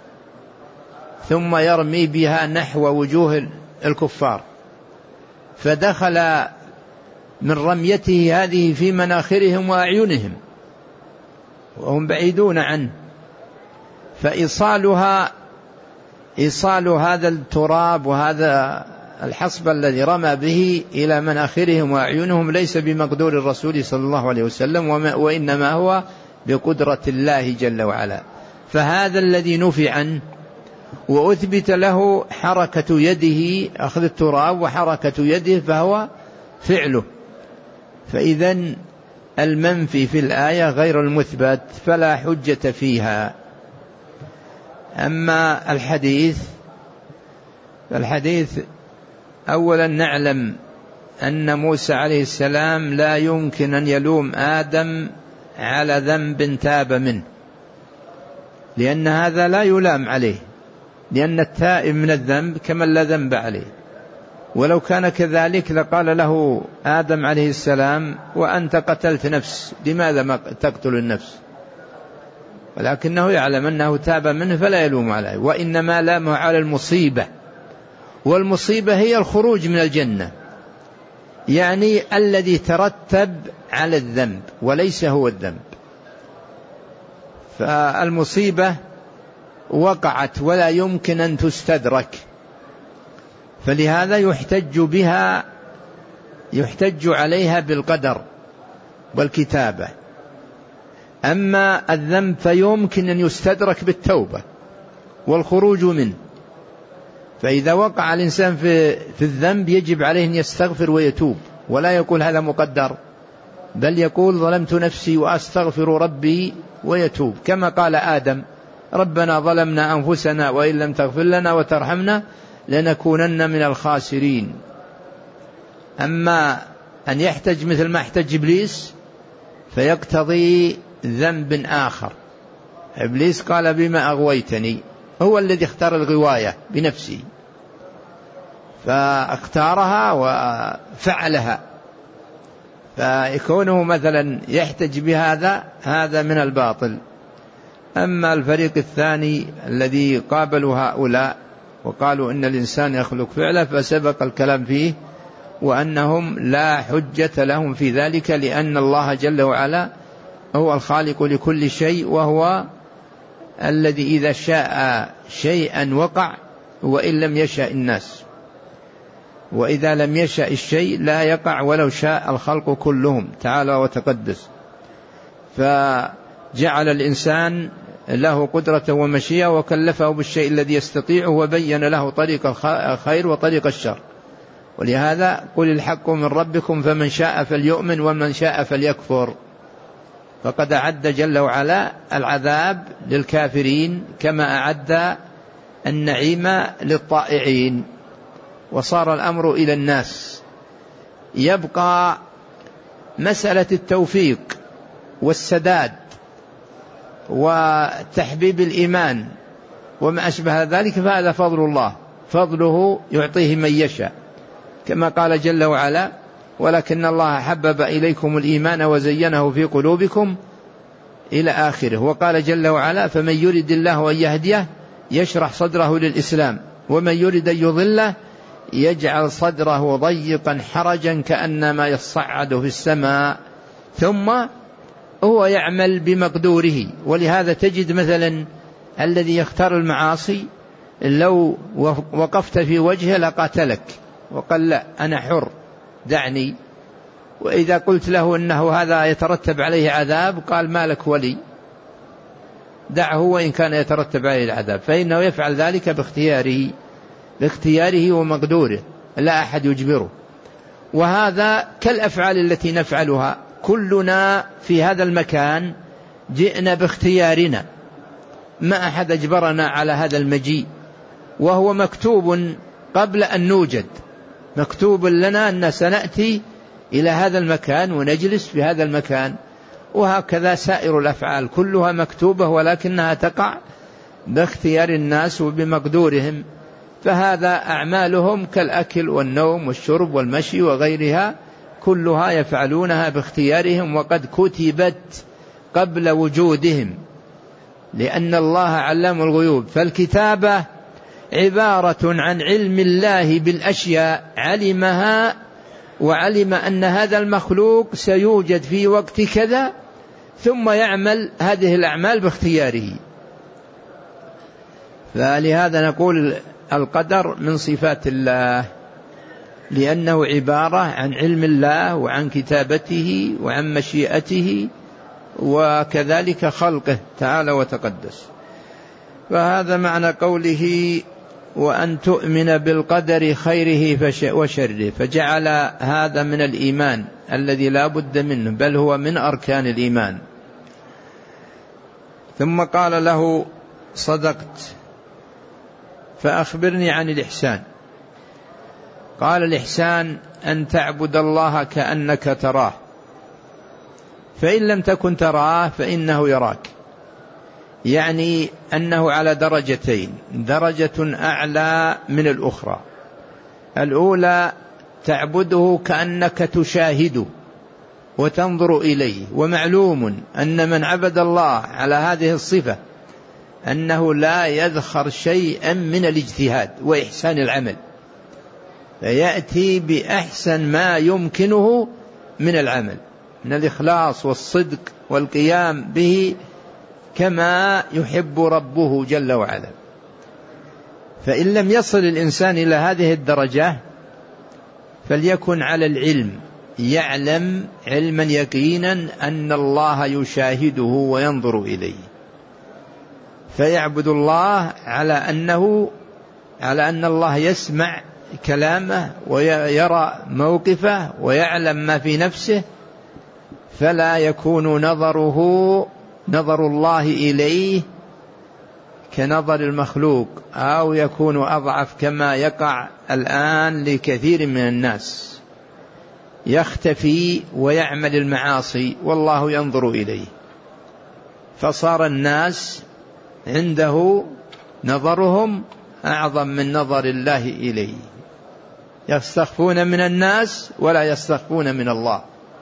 ثم يرمي بها نحو وجوه الكفار، فدخل من رميته هذه في مناخرهم وأعينهم وهم بعيدون عنه، فإيصالها إيصال هذا التراب وهذا الحصب الذي رمى به إلى مناخرهم وأعينهم ليس بمقدور الرسول صلى الله عليه وسلم، وإنما هو بقدرة الله جل وعلا. فهذا الذي نفي عنه وأثبت له حركة يده أخذ التراب وحركة يده فهو فعله. فإذن المنفي في الآية غير المثبت فلا حجة فيها. أما الحديث فالحديث أولا نعلم أن موسى عليه السلام لا يمكن أن يلوم آدم على ذنب تاب منه، لأن هذا لا يلام عليه، لأن التائب من الذنب كمن لا ذنب عليه. ولو كان كذلك لقال له آدم عليه السلام وأنت قتلت نفس، لماذا ما تقتل النفس؟ ولكنه يعلم أنه تاب منه فلا يلوم عليه، وإنما لامه على المصيبة، والمصيبة هي الخروج من الجنة، يعني الذي ترتب على الذنب وليس هو الذنب. فالمصيبة وقعت ولا يمكن أن تستدرك، فلهذا يحتج بها يحتج عليها بالقدر والكتابة. أما الذنب فيمكن أن يستدرك بالتوبة والخروج منه. فإذا وقع الإنسان في, في الذنب يجب عليه أن يستغفر ويتوب، ولا يقول هذا مقدر، بل يقول ظلمت نفسي وأستغفر ربي ويتوب، كما قال آدم ربنا ظلمنا أنفسنا وإن لم تغفر لنا وترحمنا لنكونن من الخاسرين. أما أن يحتج مثل ما احتج إبليس فيقتضي ذنب آخر. إبليس قال بما أغويتني، هو الذي اختار الغواية بنفسه، فاختارها وفعلها، فيكونه مثلا يحتج بهذا هذا من الباطل. أما الفريق الثاني الذي قابلوا هؤلاء وقالوا إن الإنسان يخلق فعله فسبق الكلام فيه، وأنهم لا حجة لهم في ذلك، لأن الله جل وعلا هو الخالق لكل شيء، وهو الذي إذا شاء شيئا وقع وإن لم يشاء الناس، وإذا لم يشاء الشيء لا يقع ولو شاء الخلق كلهم تعالى وتقدس. فجعل الإنسان له قدرة ومشيئة وكلفه بالشيء الذي يستطيعه، وبين له طريق الخير وطريق الشر. ولهذا قل الحق من ربكم فمن شاء فليؤمن ومن شاء فليكفر. فقد أعد جل وعلا العذاب للكافرين كما أعد النعيم للطائعين، وصار الأمر إلى الناس. يبقى مسألة التوفيق والسداد وتحبيب الإيمان وما أشبه ذلك، فهذا فضل الله، فضله يعطيه من يشاء، كما قال جل وعلا ولكن الله حبب إليكم الإيمان وزينه في قلوبكم إلى آخره. وقال جل وعلا فمن يرد الله أن يهديه يشرح صدره للإسلام ومن يرد أن يضله يجعل صدره ضيقا حرجا كأنما يصعد في السماء، ثم هو يعمل بمقدوره. ولهذا تجد مثلا الذي يختار المعاصي لو وقفت في وجهه لقاتلك وقال لا أنا حر دعني، وإذا قلت له أنه هذا يترتب عليه عذاب قال ما لك ولي، دعه وإن كان يترتب عليه العذاب، فإنه يفعل ذلك باختياره باختياره ومقدوره، لا أحد يجبره. وهذا كالأفعال التي نفعلها، كلنا في هذا المكان جئنا باختيارنا، ما أحد أجبرنا على هذا المجيء، وهو مكتوب قبل أن نوجد، مكتوب لنا أن سنأتي إلى هذا المكان ونجلس في هذا المكان. وهكذا سائر الأفعال كلها مكتوبة، ولكنها تقع باختيار الناس وبمقدورهم. فهذا أعمالهم كالأكل والنوم والشرب والمشي وغيرها كلها يفعلونها باختيارهم، وقد كتبت قبل وجودهم، لأن الله علام الغيوب. فالكتابة عبارة عن علم الله بالأشياء، علمها وعلم أن هذا المخلوق سيوجد في وقت كذا، ثم يعمل هذه الأعمال باختياره. فلهذا نقول القدر من صفات الله، لأنه عبارة عن علم الله وعن كتابته وعن مشيئته وكذلك خلقه تعالى وتقدس. فهذا معنى قوله وأن تؤمن بالقدر خيره وشره، فجعل هذا من الإيمان الذي لا بد منه، بل هو من أركان الإيمان. ثم قال له صدقت فأخبرني عن الإحسان. قال الإحسان أن تعبد الله كأنك تراه، فإن لم تكن تراه فإنه يراك، يعني أنه على درجتين، درجة أعلى من الأخرى. الأولى تعبده كأنك تشاهده، وتنظر إليه. ومعلوم أن من عبد الله على هذه الصفة أنه لا يذخر شيئا من الاجتهاد وإحسان العمل، فيأتي بأحسن ما يمكنه من العمل، من الإخلاص والصدق والقيام به كما يحب ربه جل وعلا. فإن لم يصل الإنسان إلى هذه الدرجة فليكن على العلم، يعلم علما يقينا أن الله يشاهده وينظر إليه، فيعبد الله على أنه على أن الله يسمع كلامه ويرى موقفه ويعلم ما في نفسه، فلا يكون نظره نظر الله إليه كنظر المخلوق، أو يكون أضعف كما يقع الآن لكثير من الناس، يختفي ويعمل المعاصي والله ينظر إليه، فصار الناس عنده نظرهم أعظم من نظر الله إليه، يستخفون من الناس ولا يستخفون من الله.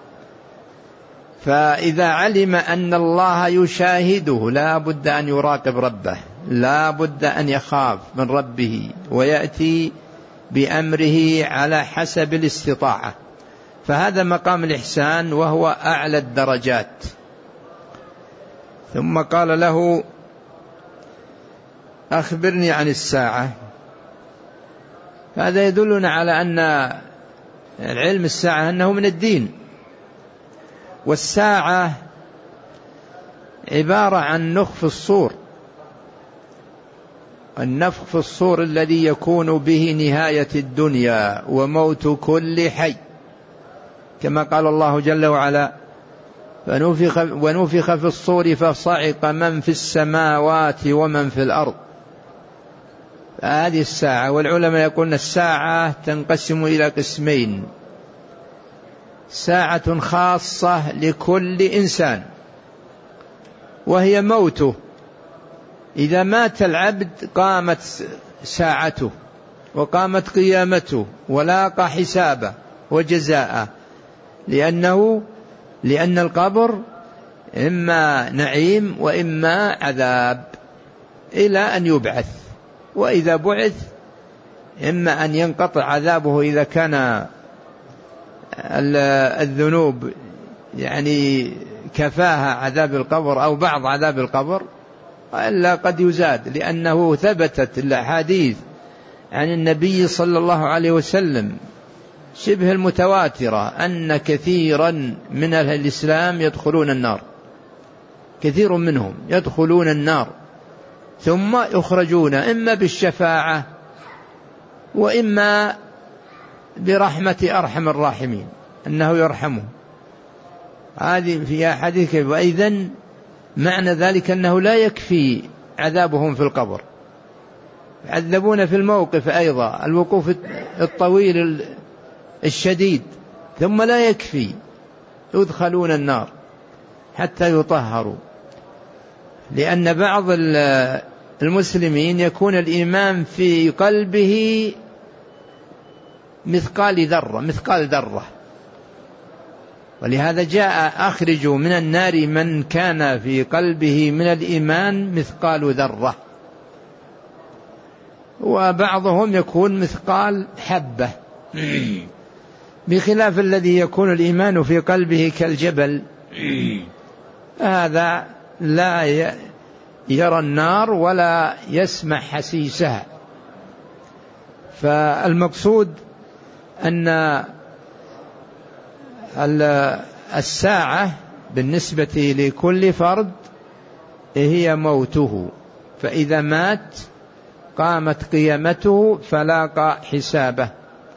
فإذا علم أن الله يشاهده لا بد أن يراقب ربه، لا بد أن يخاف من ربه ويأتي بأمره على حسب الاستطاعة، فهذا مقام الإحسان وهو أعلى الدرجات. ثم قال له أخبرني عن الساعة. هذا يدلنا على أن العلم الساعة أنه من الدين، والساعة عبارة عن نفخ الصور، النفخ في الصور الذي يكون به نهاية الدنيا وموت كل حي، كما قال الله جل وعلا ونفخ, ونفخ في الصور فصعق من في السماوات ومن في الأرض. هذه الساعة، والعلماء يقولون الساعة تنقسم إلى قسمين: ساعة خاصة لكل إنسان وهي موته، إذا مات العبد قامت ساعته وقامت قيامته ولاقى حسابه وجزاءه، لأنه لأن القبر إما نعيم وإما عذاب إلى أن يبعث، وإذا بعث إما أن ينقطع عذابه إذا كان الذنوب يعني كفاها عذاب القبر أو بعض عذاب القبر، إلا قد يزاد، لأنه ثبتت الأحاديث عن النبي صلى الله عليه وسلم شبه المتواترة أن كثيرا من أهل الإسلام يدخلون النار، كثير منهم يدخلون النار ثم يخرجون إما بالشفاعة وإما برحمة أرحم الراحمين أنه يرحمه. هذه في أحاديث. وإذن معنى ذلك أنه لا يكفي عذابهم في القبر، يعذبون في الموقف أيضا، الوقوف الطويل الشديد، ثم لا يكفي، يدخلون النار حتى يطهروا. لأن بعض المسلمين يكون الإيمان في قلبه مثقال ذرة مثقال ذرة، ولهذا جاء أخرجوا من النار من كان في قلبه من الإيمان مثقال ذرة، وبعضهم يكون مثقال حبة، بخلاف الذي يكون الإيمان في قلبه كالجبل، هذا لا يرى النار ولا يسمع حسيسها. فالمقصود أن الساعة بالنسبة لكل فرد هي موته، فإذا مات قامت قيامته فلاقى حسابه،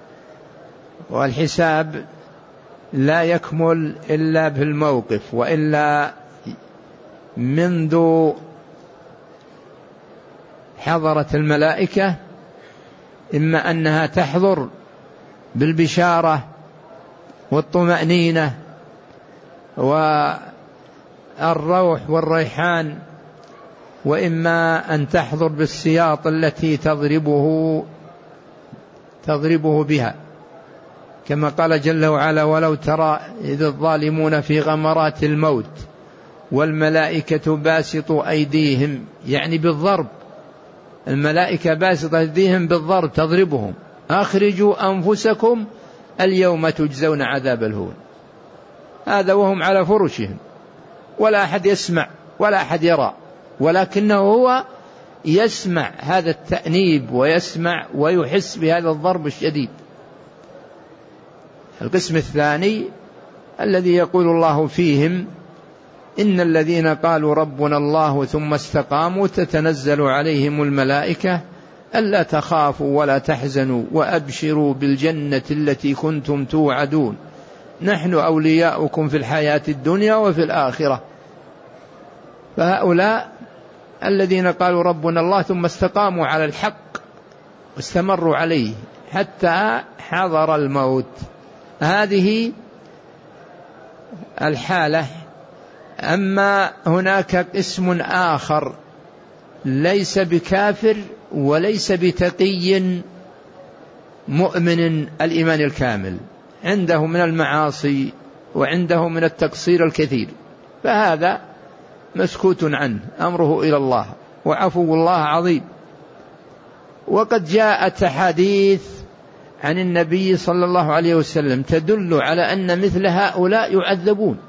والحساب لا يكمل إلا بالموقف، وإلا منذ حضرت الملائكة إما أنها تحضر بالبشارة والطمأنينة والروح والريحان، وإما أن تحضر بالسياط التي تضربه تضربه بها، كما قال جل وعلا: ولو ترى إذ الظالمون في غمرات الموت والملائكة باسطوا أيديهم، يعني بالضرب، الملائكة باسطوا أيديهم بالضرب تضربهم: أخرجوا أنفسكم اليوم تجزون عذاب الهون. هذا وهم على فرشهم، ولا أحد يسمع ولا أحد يرى، ولكنه هو يسمع هذا التأنيب ويسمع ويحس بهذا الضرب الشديد. القسم الثاني الذي يقول الله فيهم: إن الذين قالوا ربنا الله ثم استقاموا تتنزل عليهم الملائكة ألا تخافوا ولا تحزنوا وأبشروا بالجنة التي كنتم توعدون نحن أولياؤكم في الحياة الدنيا وفي الآخرة. فهؤلاء الذين قالوا ربنا الله ثم استقاموا على الحق واستمروا عليه حتى حضر الموت، هذه الحالة. أما هناك اسم آخر ليس بكافر وليس بتقي مؤمن الإيمان الكامل، عنده من المعاصي وعنده من التقصير الكثير، فهذا مسكوت عنه، أمره إلى الله، وعفو الله عظيم. وقد جاءت أحاديث عن النبي صلى الله عليه وسلم تدل على أن مثل هؤلاء يعذبون،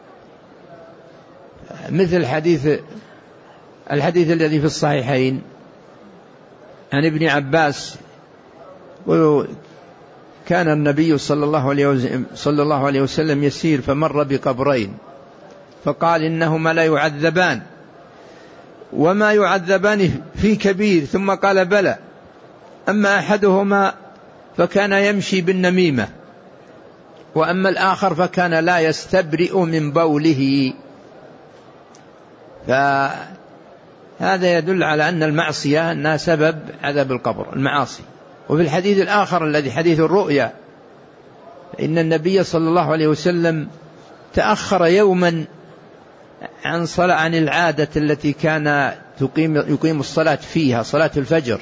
مثل حديث الحديث الذي في الصحيحين عن ابن عباس: كان النبي صلى الله عليه وسلم, صلى الله عليه وسلم يسير فمر بقبرين فقال: إنهما لا يعذبان وما يعذبان في كبير، ثم قال: بلى، أما أحدهما فكان يمشي بالنميمة، وأما الآخر فكان لا يستبرئ من بوله. فهذا يدل على أن المعصية أنها سبب عذاب القبر، المعاصي. وفي الحديث الآخر الذي حديث الرؤيا، إن النبي صلى الله عليه وسلم تأخر يوما عن صلاة عن العادة التي كان تقيم يقيم الصلاة فيها، صلاة الفجر،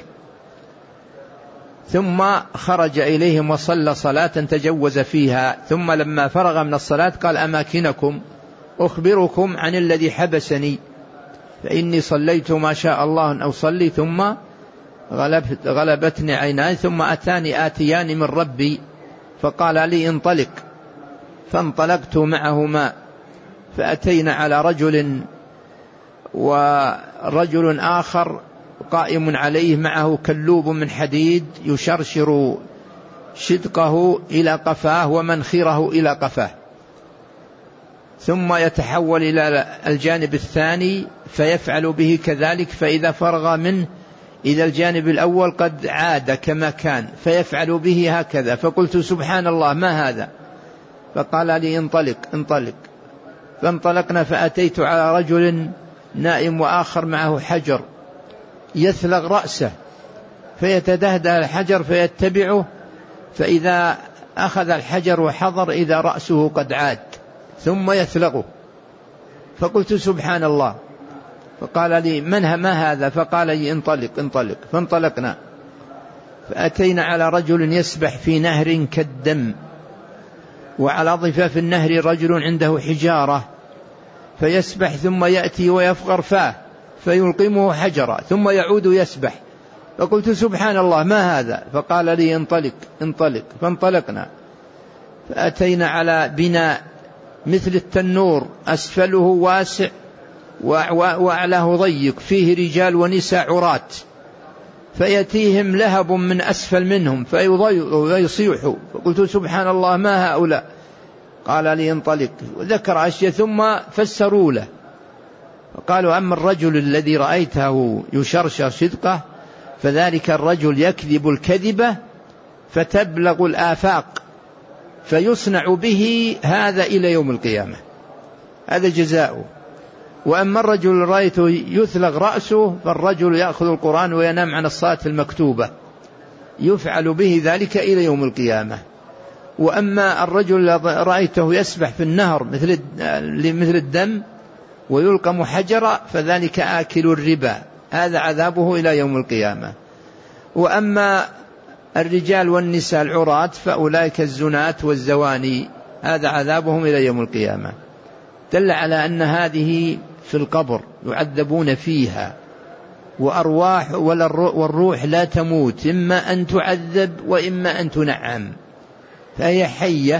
ثم خرج إليهم وصلى صلاة تجوز فيها، ثم لما فرغ من الصلاة قال: أماكنكم أخبركم عن الذي حبسني، فإني صليت ما شاء الله أن أصلي ثم غلبت غلبتني عيناي، ثم أتاني آتيان من ربي فقال لي: انطلق، فانطلقت معهما فأتينا على رجل، ورجل آخر قائم عليه معه كلوب من حديد يشرشر شدقه إلى قفاه ومنخره إلى قفاه، ثم يتحول إلى الجانب الثاني فيفعل به كذلك، فإذا فرغ منه إذا الجانب الأول قد عاد كما كان فيفعل به هكذا. فقلت: سبحان الله، ما هذا؟ فقال لي: انطلق انطلق. فانطلقنا فأتيت على رجل نائم وآخر معه حجر يثلغ رأسه، فيتدهده الحجر فيتبعه، فإذا أخذ الحجر وحضر إذا رأسه قد عاد ثم يثلغه. فقلت: سبحان الله. فقال لي: من ما هذا؟ فقال لي: انطلق انطلق. فانطلقنا فأتينا على رجل يسبح في نهر كالدم، وعلى ضفاف النهر رجل عنده حجارة فيسبح ثم يأتي ويفغر فاه فيلقمه حجرا ثم يعود يسبح. فقلت: سبحان الله، ما هذا؟ فقال لي: انطلق انطلق. فانطلقنا فأتينا على بناء مثل التنور، أسفله واسع وأعلاه ضيق، فيه رجال ونساء عراة، فيأتيهم لهب من أسفل منهم فيصيحوا. فقلت: سبحان الله، ما هؤلاء؟ قال لي: انطلق. وذكر أشياء ثم فسروا له، فقالوا: أما الرجل الذي رأيته يشرشر شدقه فذلك الرجل يكذب الكذبة فتبلغ الآفاق فيصنع به هذا إلى يوم القيامة، هذا جزاؤه. وأما الرجل رأيته يثلغ رأسه فالرجل يأخذ القرآن وينام عن الصلاة المكتوبة، يفعل به ذلك إلى يوم القيامة. وأما الرجل رأيته يسبح في النهر مثل مثل الدم ويلقم حجرا فذلك آكل الربا، هذا عذابه إلى يوم القيامة. وأما الرجال والنساء العراة فأولئك الزنات والزواني، هذا عذابهم إلى يوم القيامة. دل على أن هذه في القبر يعذبون فيها، وأرواح والروح لا تموت، إما أن تعذب وإما أن تنعم، فهي حية.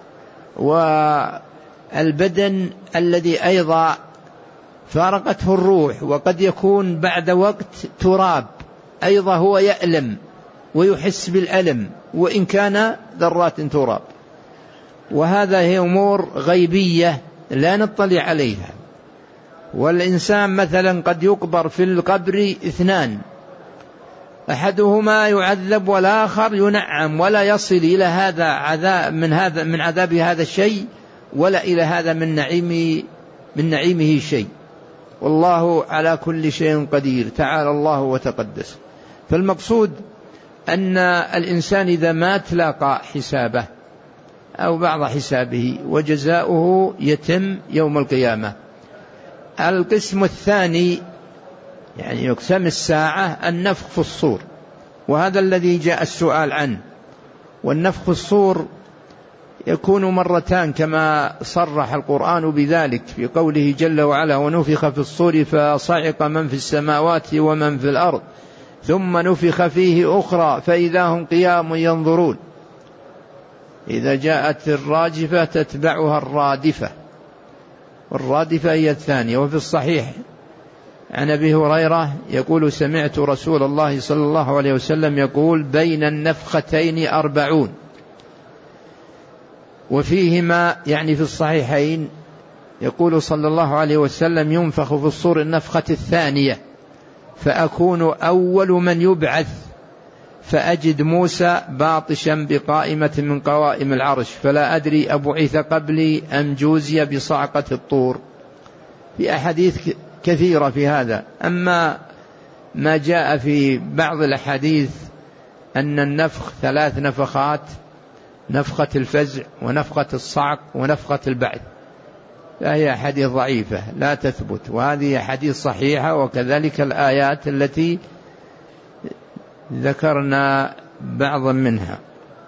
والبدن الذي أيضا فارقته الروح وقد يكون بعد وقت تراب، أيضا هو يألم ويحس بالألم وإن كان ذرات تراب. وهذا هي أمور غيبية لا نطلع عليها. والإنسان مثلا قد يقبر في القبر اثنان، أحدهما يعذب والآخر ينعم، ولا يصل إلى هذا عذاب من هذا من عذاب هذا الشيء، ولا إلى هذا من نعيم من نعيمه شيء. والله على كل شيء قدير، تعالى الله وتقدس. فالمقصود أن الإنسان إذا مات لاقى حسابه أو بعض حسابه، وجزاؤه يتم يوم القيامة. القسم الثاني يعني يقسم الساعة النفخ في الصور، وهذا الذي جاء السؤال عنه. والنفخ في الصور يكون مرتان كما صرح القرآن بذلك في قوله جل وعلا: ونفخ في الصور فصعق من في السماوات ومن في الأرض ثم نفخ فيه أخرى فإذا هم قيام ينظرون إذا جاءت الراجفة تتبعها الرادفة، والرادفة هي الثانية. وفي الصحيح عن أبي هريرة يقول: سمعت رسول الله صلى الله عليه وسلم يقول: بين النفختين أربعون. وفيهما يعني في الصحيحين يقول صلى الله عليه وسلم: ينفخ في الصور النفخة الثانية فأكون أول من يبعث، فأجد موسى باطشا بقائمة من قوائم العرش، فلا أدري أبعث قبلي أم جوزي بصعقة الطور. في أحاديث كثيرة في هذا. أما ما جاء في بعض الأحاديث أن النفخ ثلاث نفخات: نفخة الفزع ونفخة الصعق ونفخة البعث، فهي أحاديث ضعيفة لا تثبت، وهذه أحاديث صحيحة، وكذلك الآيات التي ذكرنا بعضا منها.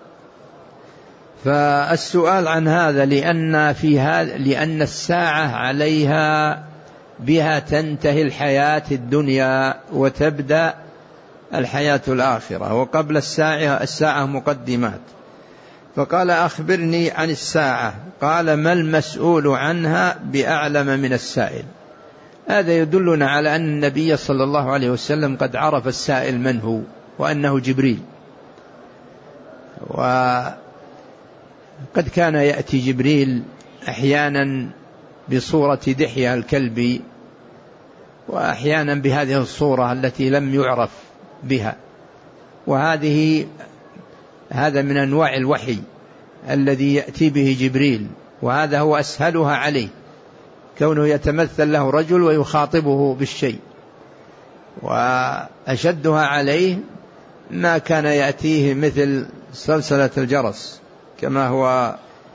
فالسؤال عن هذا لأن في هذا لأن الساعة عليها بها تنتهي الحياة الدنيا وتبدأ الحياة الآخرة، وقبل الساعة الساعة مقدمات. فقال: أخبرني عن الساعة. قال: ما المسؤول عنها بأعلم من السائل. هذا يدلنا على أن النبي صلى الله عليه وسلم قد عرف السائل من هو، وأنه جبريل. وقد كان يأتي جبريل أحيانا بصورة دحية الكلب، وأحيانا بهذه الصورة التي لم يعرف بها. وهذه هذا من أنواع الوحي الذي يأتي به جبريل، وهذا هو أسهلها عليه، كونه يتمثل له رجل ويخاطبه بالشيء. وأشدها عليه ما كان يأتيه مثل سلسلة الجرس كما هو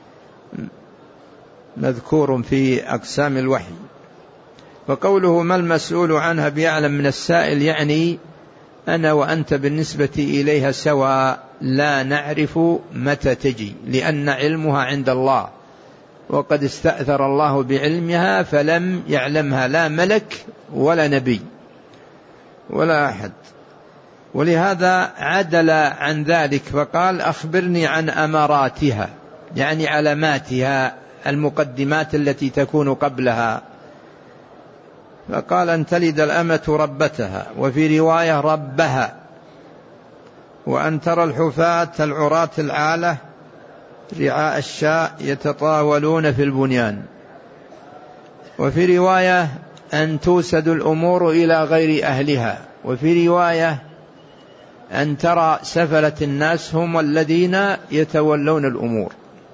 مذكور في أقسام الوحي. فقوله: ما المسؤول عنها بأعلم من السائل، يعني أنا وأنت بالنسبة إليها سواء، لا نعرف متى تجي، لأن علمها عند الله، وقد استأثر الله بعلمها فلم يعلمها لا ملك ولا نبي ولا أحد. ولهذا عدل عن ذلك فقال: أخبرني عن أماراتها، يعني علاماتها، المقدمات التي تكون قبلها. فقال: أن تلد الأمة ربتها، وفي رواية ربها، وأن ترى الحفاة العراة العالة رعاء الشاء يتطاولون في البنيان، وفي رواية أن توسد الأمور إلى غير أهلها، وفي رواية أن ترى سفلة الناس هم الذين يتولون الأمور.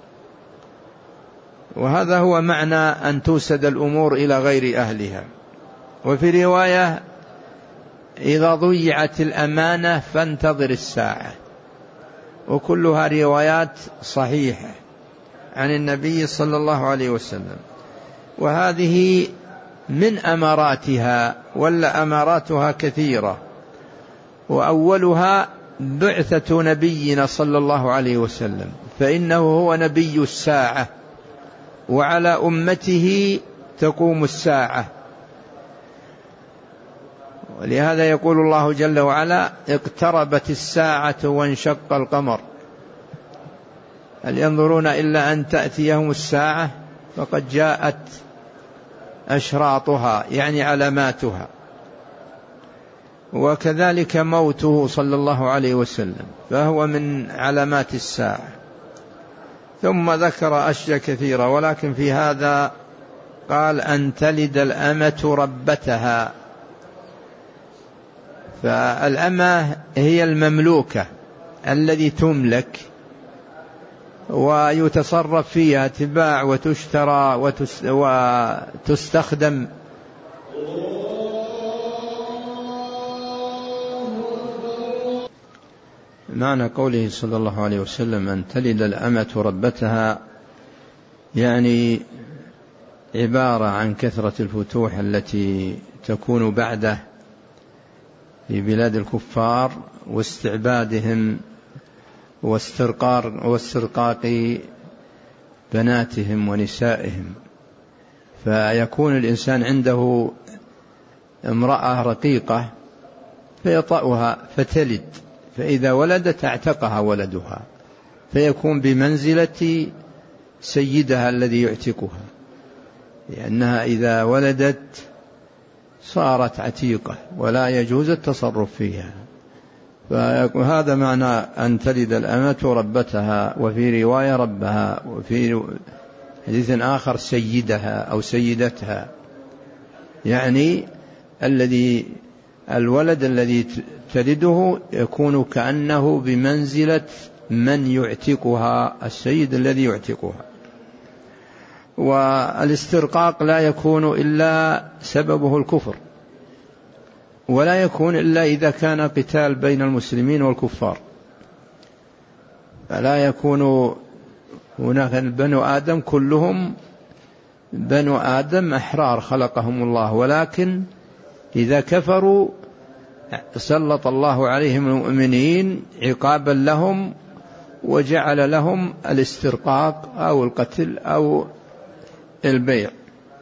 وهذا هو معنى أن توسد الأمور إلى غير أهلها. وفي رواية: إذا ضيعت الأمانة فانتظر الساعة. وكلها روايات صحيحة عن النبي صلى الله عليه وسلم. وهذه من أماراتها، ولا أماراتها كثيرة، وأولها بعثة نبينا صلى الله عليه وسلم، فإنه هو نبي الساعة، وعلى أمته تقوم الساعة. ولهذا يقول الله جل وعلا: اقتربت الساعة وانشق القمر، هل ينظرون إلا أن تأتيهم الساعة؟ فقد جاءت أشراطها، يعني علاماتها. وكذلك موته صلى الله عليه وسلم، فهو من علامات الساعة. ثم ذكر أشياء كثيرة، ولكن في هذا قال: أن تلد الأمة ربتها. فالأمة هي المملوكة الذي تملك ويتصرف فيها، تباع وتشترى وتستخدم. معنى قوله صلى الله عليه وسلم: أن تلد الأمة ربتها، يعني عبارة عن كثرة الفتوح التي تكون بعده في بلاد الكفار، واستعبادهم واسترقار واسترقاق بناتهم ونسائهم، فيكون الإنسان عنده امرأة رقيقة فيطأها فتلد، فإذا ولدت اعتقها ولدها، فيكون بمنزلة سيدها الذي يعتقها، لأنها إذا ولدت صارت عتيقة ولا يجوز التصرف فيها. فهذا معنى أن تلد الأمة ربتها، وفي رواية ربها، وفي حديث آخر سيدها أو سيدتها، يعني الذي الولد الذي تلده يكون كأنه بمنزلة من يعتقها، السيد الذي يعتقها. والاسترقاق لا يكون إلا سببه الكفر، ولا يكون إلا إذا كان قتال بين المسلمين والكفار، فلا يكون هناك بنو آدم كلهم بنو آدم أحرار خلقهم الله، ولكن إذا كفروا سلط الله عليهم المؤمنين عقابا لهم، وجعل لهم الاسترقاق أو القتل أو البيع،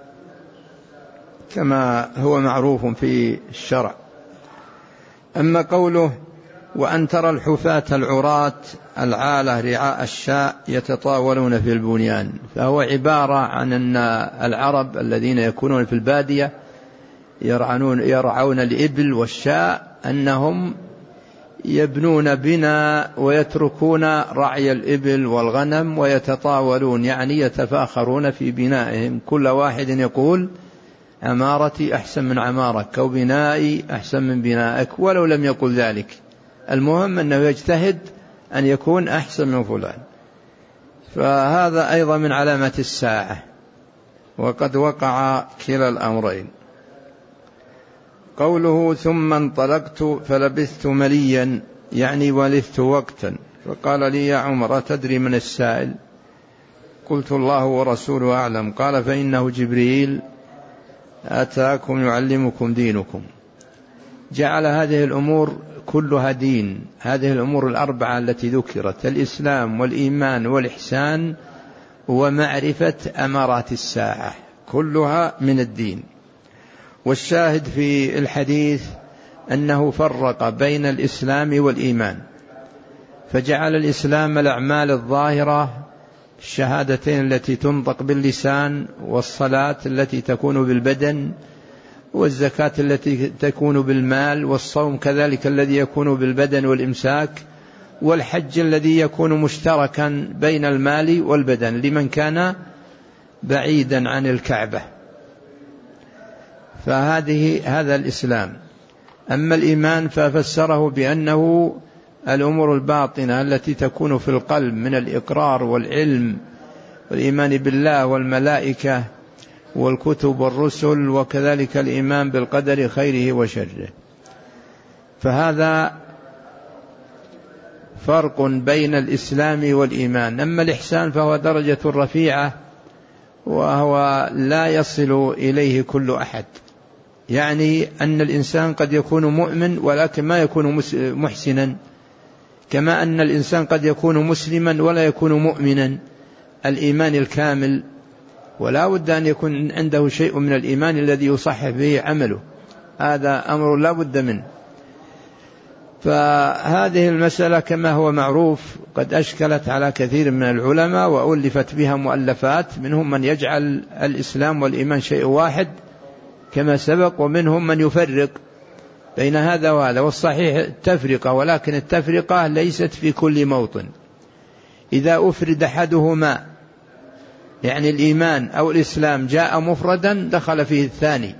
كما هو معروف في الشرع. أما قوله: وأن ترى الحفاة العراة العالة رعاء الشاء يتطاولون في البنيان، فهو عبارة عن أن العرب الذين يكونون في البادية يرعون, يرعون الإبل والشاء، أنهم يبنون بنا ويتركون رعي الإبل والغنم ويتطاولون، يعني يتفاخرون في بنائهم، كل واحد يقول: عمارتي أحسن من عمارك، أو بنائي أحسن من بنائك، ولو لم يقل ذلك، المهم أنه يجتهد أن يكون أحسن من فلان. فهذا أيضا من علامة الساعة، وقد وقع كلا الأمرين. قوله: ثم انطلقت فلبثت مليا، يعني ولثت وقتا، فقال لي: يا عمر أتدري من السائل؟ قلت: الله ورسوله أعلم. قال: فإنه جبريل أتاكم يعلمكم دينكم. جعل هذه الأمور كلها دين، هذه الأمور الأربعة التي ذكرت: الإسلام والإيمان والإحسان ومعرفة أمارات الساعة، كلها من الدين. والشاهد في الحديث أنه فرق بين الإسلام والإيمان، فجعل الإسلام الأعمال الظاهرة، الشهادتين التي تنطق باللسان، والصلاة التي تكون بالبدن، والزكاة التي تكون بالمال، والصوم كذلك الذي يكون بالبدن والإمساك، والحج الذي يكون مشتركا بين المال والبدن لمن كان بعيدا عن الكعبة. فهذه هذا الإسلام. أما الإيمان ففسره بأنه الأمور الباطنة التي تكون في القلب من الإقرار والعلم والإيمان بالله والملائكة والكتب والرسل، وكذلك الإيمان بالقدر خيره وشره. فهذا فرق بين الإسلام والإيمان. أما الإحسان فهو درجة رفيعة، وهو لا يصل إليه كل أحد، يعني أن الإنسان قد يكون مؤمن ولكن ما يكون محسنا، كما أن الإنسان قد يكون مسلما ولا يكون مؤمنا الإيمان الكامل، ولا بد أن يكون عنده شيء من الإيمان الذي يصحح به عمله، هذا أمر لا بد منه. فهذه المسألة كما هو معروف قد أشكلت على كثير من العلماء وألفت بها مؤلفات، منهم من يجعل الإسلام والإيمان شيء واحد كما سبق، ومنهم من يفرق بين هذا وهذا، والصحيح التفرقة، ولكن التفرقة ليست في كل موطن. إذا أفرد أحدهما يعني الإيمان أو الإسلام جاء مفردا دخل فيه الثاني.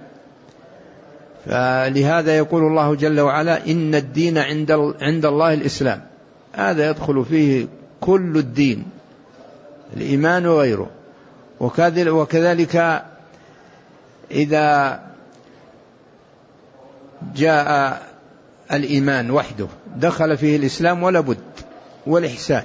فلهذا يقول الله جل وعلا إن الدين عند عند الله الإسلام، هذا يدخل فيه كل الدين، الإيمان وغيره. وكذلك إذا جاء الإيمان وحده دخل فيه الإسلام ولا بد والإحسان.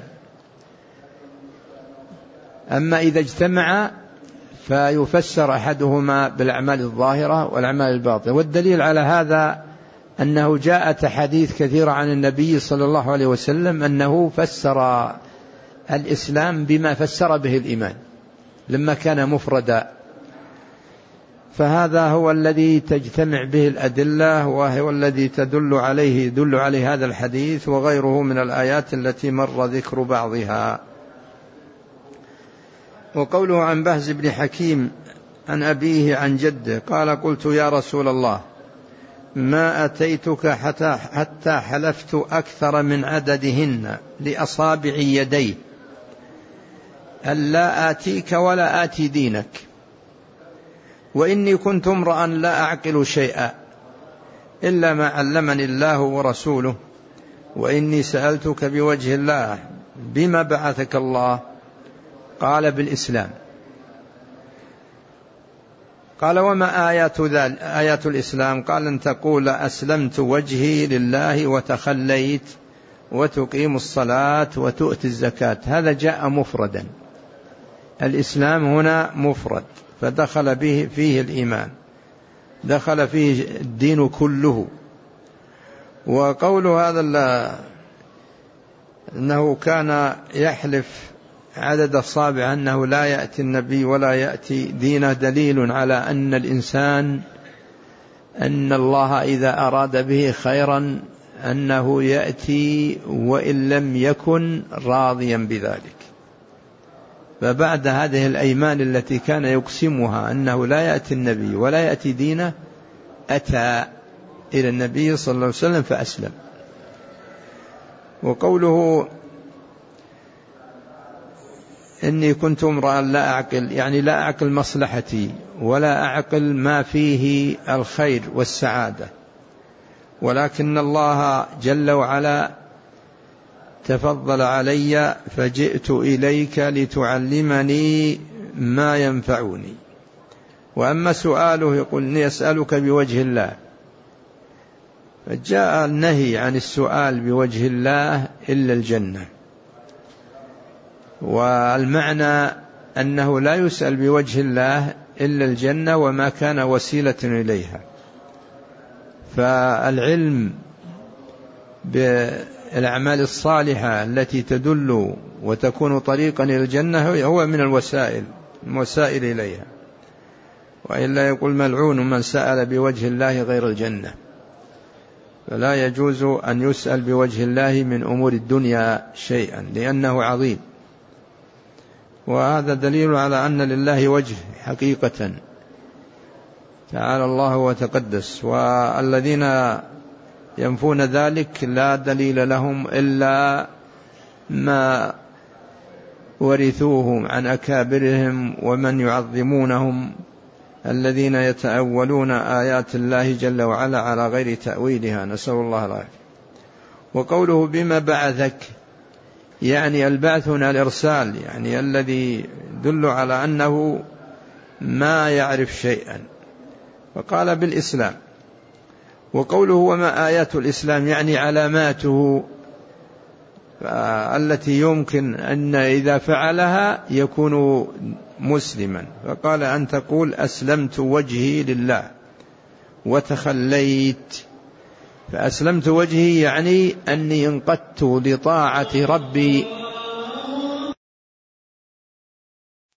أما إذا اجتمع فيفسر أحدهما بالأعمال الظاهرة والأعمال الباطنة. والدليل على هذا أنه جاءت حديث كثيرة عن النبي صلى الله عليه وسلم أنه فسر الإسلام بما فسر به الإيمان لما كان مفردا. فهذا هو الذي تجتمع به الأدلة، وهو الذي تدل عليه يدل عليه هذا الحديث وغيره من الآيات التي مر ذكر بعضها. وقوله عن بهز بن حكيم عن أبيه عن جده قال قلت يا رسول الله ما أتيتك حتى, حتى حلفت أكثر من عددهن لأصابع يدي ألا آتيك ولا آتي دينك، وإني كنت امرأ لا أعقل شيئا إلا ما علمني الله ورسوله، وإني سألتك بوجه الله بما بعثك الله؟ قال بالإسلام. قال وما آيات ذلك آيات الإسلام؟ قال أن تقول أسلمت وجهي لله وتخليت وتقيم الصلاة وتؤتي الزكاة. هذا جاء مفردا، الإسلام هنا مفرد فدخل به فيه الإيمان، دخل فيه الدين كله. وقول هذا أنه كان يحلف عدد الصابع أنه لا يأتي النبي ولا يأتي دينه دليل على أن الإنسان أن الله إذا أراد به خيرا أنه يأتي وإن لم يكن راضيا بذلك. فبعد هذه الأيمان التي كان يقسمها أنه لا يأتي النبي ولا يأتي دينه أتى إلى النبي صلى الله عليه وسلم فأسلم. وقوله إني كنت امرأ لا أعقل، يعني لا أعقل مصلحتي ولا أعقل ما فيه الخير والسعادة، ولكن الله جل وعلا تفضل علي فجئت إليك لتعلمني ما ينفعني. وأما سؤاله يقول إني أسألك بوجه الله، فجاء النهي عن السؤال بوجه الله إلا الجنة، والمعنى أنه لا يسأل بوجه الله إلا الجنة وما كان وسيلة إليها. فالعلم بالأعمال الصالحة التي تدل وتكون طريقا إلى الجنة هو من الوسائل الوسائل إليها، وإلا يقول ملعون من سأل بوجه الله غير الجنة. فلا يجوز أن يسأل بوجه الله من أمور الدنيا شيئا لأنه عظيم، وهذا دليل على أن لله وجه حقيقة تعالى الله وتقدس. والذين ينفون ذلك لا دليل لهم إلا ما ورثوه عن أكابرهم ومن يعظمونهم الذين يتأولون آيات الله جل وعلا على غير تأويلها، نسأل الله العافية. وقوله بما بعثك يعني البعث هنا الإرسال، يعني الذي يدل على أنه ما يعرف شيئا، فقال بالإسلام. وقوله وما آيات الإسلام يعني علاماته التي يمكن أن إذا فعلها يكون مسلما، فقال أن تقول أسلمت وجهي لله وتخليت، فأسلمت وجهي يعني أني انقدت لطاعة ربي